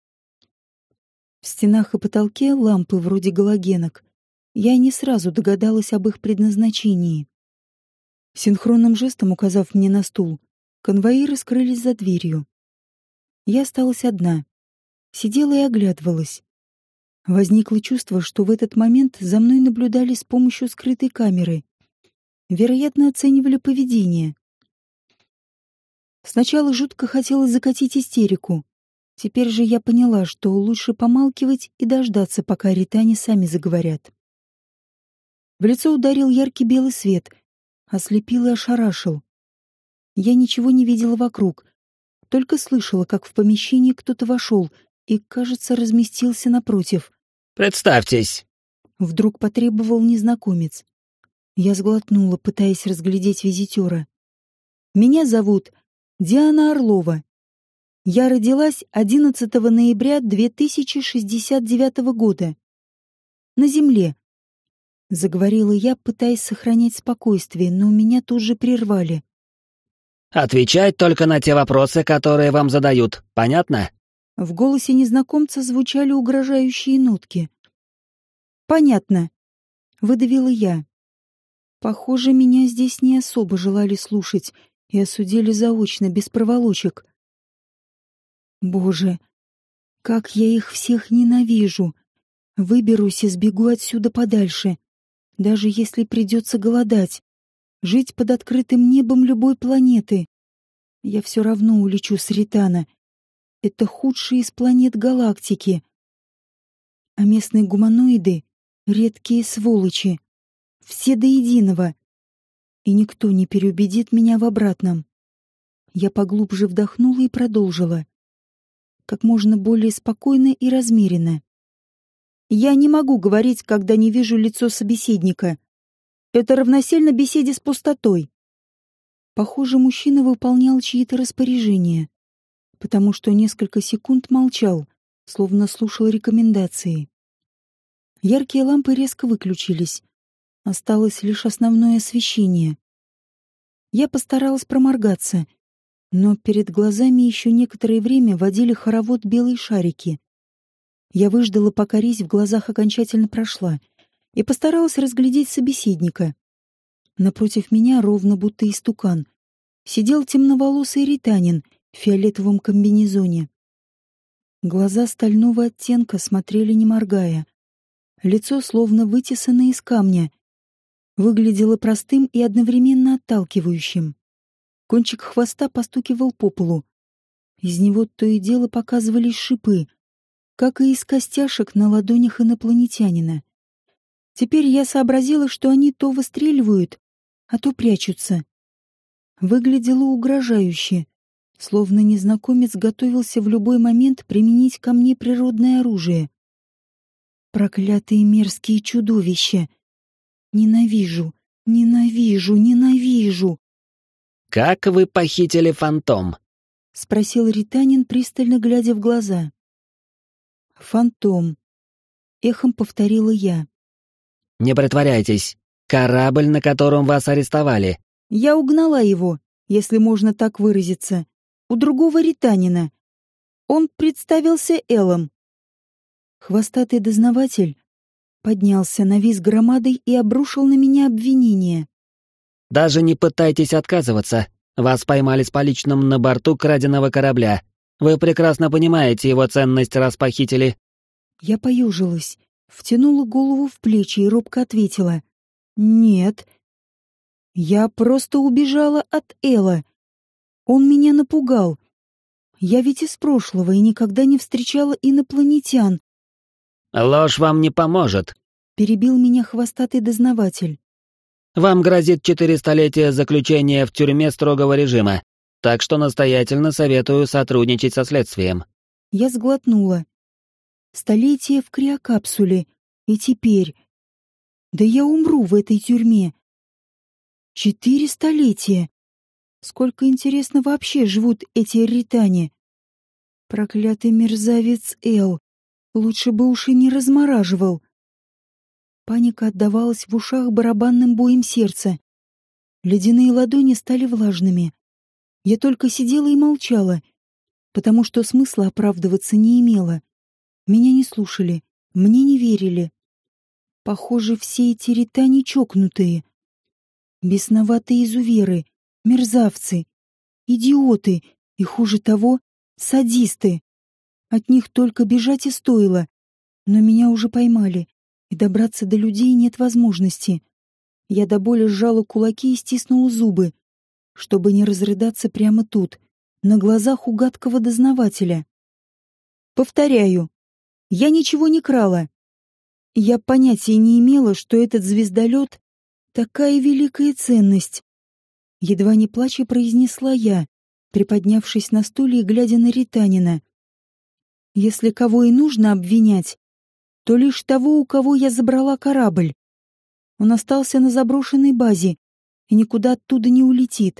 В стенах и потолке лампы вроде галогенок. Я не сразу догадалась об их предназначении. Синхронным жестом указав мне на стул, конвоиры скрылись за дверью. Я осталась одна. Сидела и оглядывалась. Возникло чувство, что в этот момент за мной наблюдали с помощью скрытой камеры. Вероятно, оценивали поведение. Сначала жутко хотелось закатить истерику. Теперь же я поняла, что лучше помалкивать и дождаться, пока ритане сами заговорят. В лицо ударил яркий белый свет, ослепил и ошарашил. Я ничего не видела вокруг, только слышала, как в помещении кто-то вошел и, кажется, разместился напротив. «Представьтесь!» — вдруг потребовал незнакомец. Я сглотнула, пытаясь разглядеть визитера. «Меня зовут Диана Орлова. Я родилась 11 ноября 2069 года. На Земле». Заговорила я, пытаясь сохранять спокойствие, но меня тут же прервали. «Отвечать только на те вопросы, которые вам задают. Понятно?» В голосе незнакомца звучали угрожающие нотки. «Понятно», — выдавила я. Похоже, меня здесь не особо желали слушать и осудили заочно, без проволочек. Боже, как я их всех ненавижу! Выберусь и сбегу отсюда подальше, даже если придется голодать, жить под открытым небом любой планеты. Я все равно улечу с Ритана. Это худшая из планет галактики. А местные гуманоиды — редкие сволочи. Все до единого. И никто не переубедит меня в обратном. Я поглубже вдохнула и продолжила. Как можно более спокойно и размеренно. Я не могу говорить, когда не вижу лицо собеседника. Это равносильно беседе с пустотой. Похоже, мужчина выполнял чьи-то распоряжения, потому что несколько секунд молчал, словно слушал рекомендации. Яркие лампы резко выключились. Осталось лишь основное освещение. Я постаралась проморгаться, но перед глазами еще некоторое время водили хоровод белые шарики. Я выждала, пока резь в глазах окончательно прошла, и постаралась разглядеть собеседника. Напротив меня, ровно будто истукан, сидел темноволосый ританин в фиолетовом комбинезоне. Глаза стального оттенка смотрели не моргая. Лицо, словно вытесанное из камня, выглядело простым и одновременно отталкивающим. Кончик хвоста постукивал по полу. Из него то и дело показывались шипы, как и из костяшек на ладонях инопланетянина. Теперь я сообразила, что они то выстреливают, а то прячутся. Выглядело угрожающе, словно незнакомец готовился в любой момент применить ко мне природное оружие. Проклятые мерзкие чудовища! Ненавижу, ненавижу, ненавижу! «Как вы похитили фантом?» — спросил ританин, пристально глядя в глаза. «Фантом», — эхом повторила я. «Не притворяйтесь. Корабль, на котором вас арестовали». «Я угнала его», если можно так выразиться, у другого ританина. Он представился Элом. Хвостатый дознаватель поднялся, навис громадой и обрушил на меня обвинение. «Даже не пытайтесь отказываться. Вас поймали с поличным на борту краденого корабля. Вы прекрасно понимаете его ценность, раз похитили». Я поежилась, втянула голову в плечи и робко ответила. «Нет. Я просто убежала от Эла. Он меня напугал. Я ведь из прошлого и никогда не встречала инопланетян». «Ложь вам не поможет», — перебил меня хвостатый дознаватель. «Вам грозит 4 столетия заключения в тюрьме строгого режима, так что настоятельно советую сотрудничать со следствием». Я сглотнула. Столетие в криокапсуле. И теперь... Да я умру в этой тюрьме. 4 столетия. Сколько, интересно, вообще живут эти ритане? Проклятый мерзавец Эл. Лучше бы уж и не размораживал. Паника отдавалась в ушах барабанным боем сердца. Ледяные ладони стали влажными. Я только сидела и молчала, потому что смысла оправдываться не имело. Меня не слушали, мне не верили. Похоже, все эти ритане чокнутые. Бесноватые изуверы, мерзавцы, идиоты и, хуже того, садисты. От них только бежать и стоило. Но меня уже поймали, и добраться до людей нет возможности. Я до боли сжала кулаки и стиснула зубы, чтобы не разрыдаться прямо тут, на глазах у гадкого дознавателя. Повторяю, я ничего не крала. Я понятия не имела, что этот звездолет — такая великая ценность. Едва не плача произнесла я, приподнявшись на стуле и глядя на ританина. Если кого и нужно обвинять, то лишь того, у кого я забрала корабль. Он остался на заброшенной базе и никуда оттуда не улетит.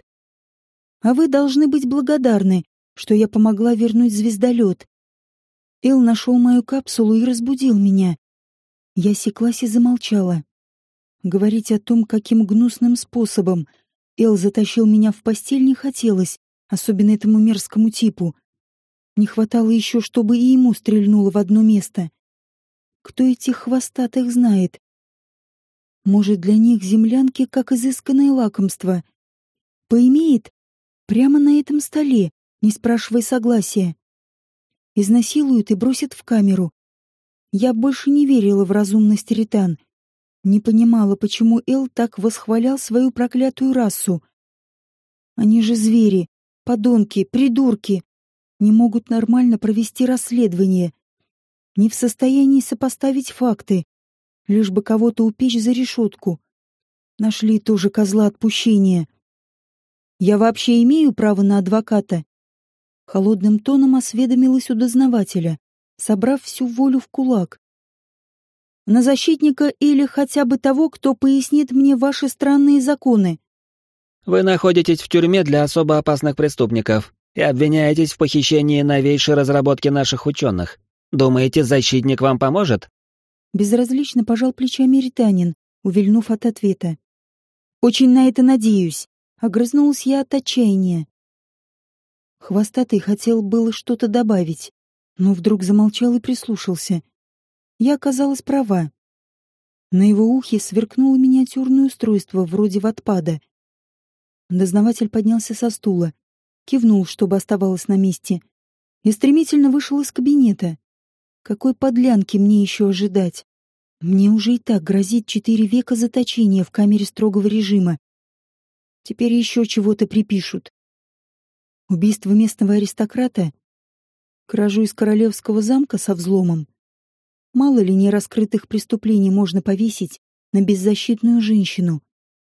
А вы должны быть благодарны, что я помогла вернуть звездолет. Эл нашел мою капсулу и разбудил меня. Я осеклась и замолчала. Говорить о том, каким гнусным способом Эл затащил меня в постель, не хотелось, особенно этому мерзкому типу. Не хватало еще, чтобы и ему стрельнуло в одно место. Кто этих хвостатых знает? Может, для них землянки как изысканное лакомство. Поимеет прямо на этом столе, не спрашивая согласия. Изнасилуют и бросят в камеру. Я больше не верила в разумность ритан. Не понимала, почему Эл так восхвалял свою проклятую расу. Они же звери, подонки, придурки. Не могут нормально провести расследование. Не в состоянии сопоставить факты, лишь бы кого-то упечь за решетку. Нашли тоже козла отпущения. Я вообще имею право на адвоката? Холодным тоном осведомилась у дознавателя, собрав всю волю в кулак. На защитника или хотя бы того, кто пояснит мне ваши странные законы. Вы находитесь в тюрьме для особо опасных преступников и обвиняетесь в похищении новейшей разработки наших ученых. Думаете, защитник вам поможет? Безразлично пожал плечами ританин, увильнув от ответа. Очень на это надеюсь. Огрызнулась я от отчаяния. Хвостатый хотел было что-то добавить, но вдруг замолчал и прислушался. Я оказалась права. На его ухе сверкнуло миниатюрное устройство вроде ватпада. Дознаватель поднялся со стула, кивнул, чтобы оставалось на месте, и стремительно вышел из кабинета. Какой подлянки мне еще ожидать? Мне уже и так грозит 4 века заточения в камере строгого режима. Теперь еще чего-то припишут. Убийство местного аристократа? Кражу из королевского замка со взломом? Мало ли нераскрытых преступлений можно повесить на беззащитную женщину.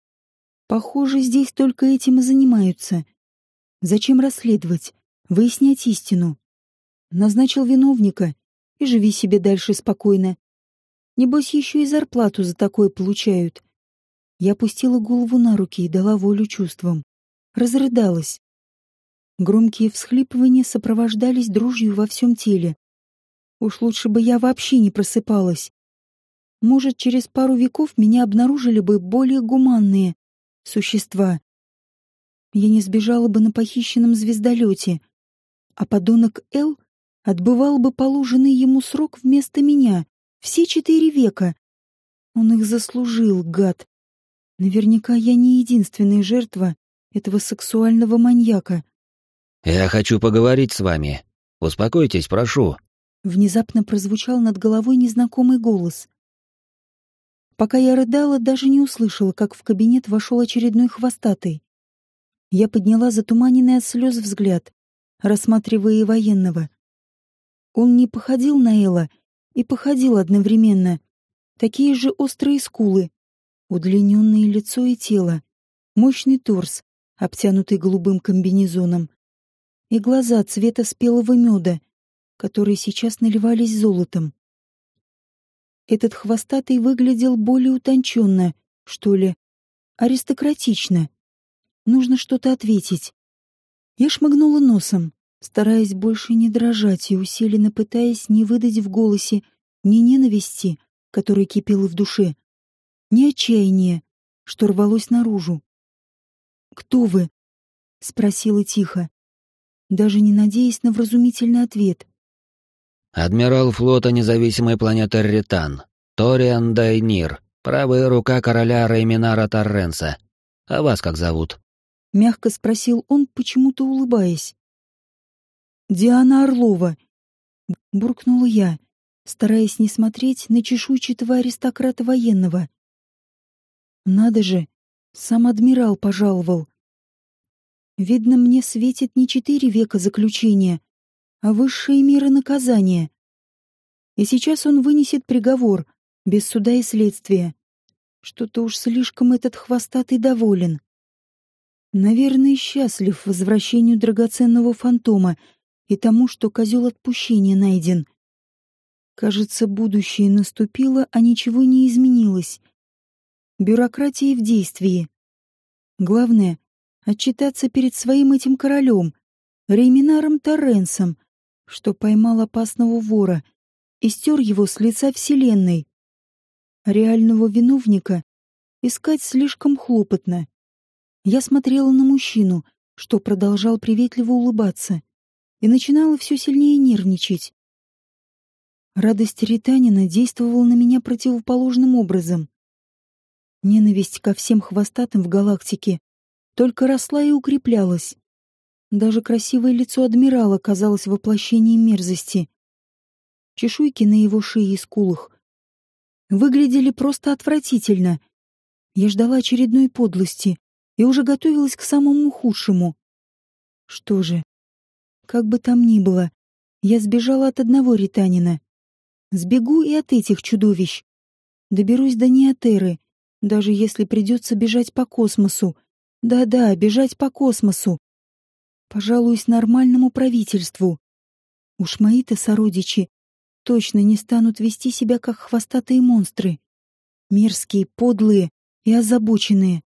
Похоже, здесь только этим и занимаются. Зачем расследовать, выяснять истину? Назначил виновника и живи себе дальше спокойно. Небось, еще и зарплату за такое получают. Я опустила голову на руки и дала волю чувствам. Разрыдалась. Громкие всхлипывания сопровождались дрожью во всем теле. Уж лучше бы я вообще не просыпалась. Может, через пару веков меня обнаружили бы более гуманные существа. я не сбежала бы на похищенном звездолете, а подонок Эл отбывал бы положенный ему срок вместо меня все 4 века. Он их заслужил, гад. Наверняка я не единственная жертва этого сексуального маньяка. «Я хочу поговорить с вами. Успокойтесь, прошу». Внезапно прозвучал над головой незнакомый голос. Пока я рыдала, даже не услышала, как в кабинет вошел очередной хвостатый. Я подняла затуманенный от слез взгляд, рассматривая военного. Он не походил на Элла и походил одновременно. Такие же острые скулы, удлиненное лицо и тело, мощный торс, обтянутый голубым комбинезоном, и глаза цвета спелого меда, которые сейчас наливались золотом. Этот хвостатый выглядел более утонченно, что ли, аристократично. Нужно что-то ответить. Я шмыгнула носом, стараясь больше не дрожать и усиленно пытаясь не выдать в голосе ни ненависти, которая кипела в душе, ни отчаяния, что рвалось наружу. «Кто вы?» — спросила тихо, даже не надеясь на вразумительный ответ. «Адмирал флота независимой планеты Ритан, Ториан Дайнир, правая рука короля Рейминара Торренса. А вас как зовут?» — мягко спросил он, почему-то улыбаясь. «Диана Орлова», — буркнула я, стараясь не смотреть на чешуйчатого аристократа военного. «Надо же, сам адмирал пожаловал. Видно, мне светит не 4 века заключения, а высшие меры наказания. И сейчас он вынесет приговор, без суда и следствия. Что-то уж слишком этот хвостатый доволен. Наверное, счастлив возвращению драгоценного фантома и тому, что козел отпущения найден. Кажется, будущее наступило, а ничего не изменилось. Бюрократия в действии. Главное — отчитаться перед своим этим королем, Рейминаром Торренсом, что поймал опасного вора и стер его с лица вселенной. Реального виновника искать слишком хлопотно. Я смотрела на мужчину, что продолжал приветливо улыбаться, и начинала все сильнее нервничать. Радость Ританина действовала на меня противоположным образом. Ненависть ко всем хвостатым в галактике только росла и укреплялась. Даже красивое лицо адмирала казалось воплощением мерзости. Чешуйки на его шее и скулах выглядели просто отвратительно. Я ждала очередной подлости и уже готовилась к самому худшему. Что же, как бы там ни было, я сбежала от одного Ританина. Сбегу и от этих чудовищ. Доберусь до Неотерры, даже если придется бежать по космосу. Да-да, бежать по космосу. Пожалуюсь нормальному правительству. Уж мои-то сородичи точно не станут вести себя как хвостатые монстры. Мерзкие, подлые и озабоченные.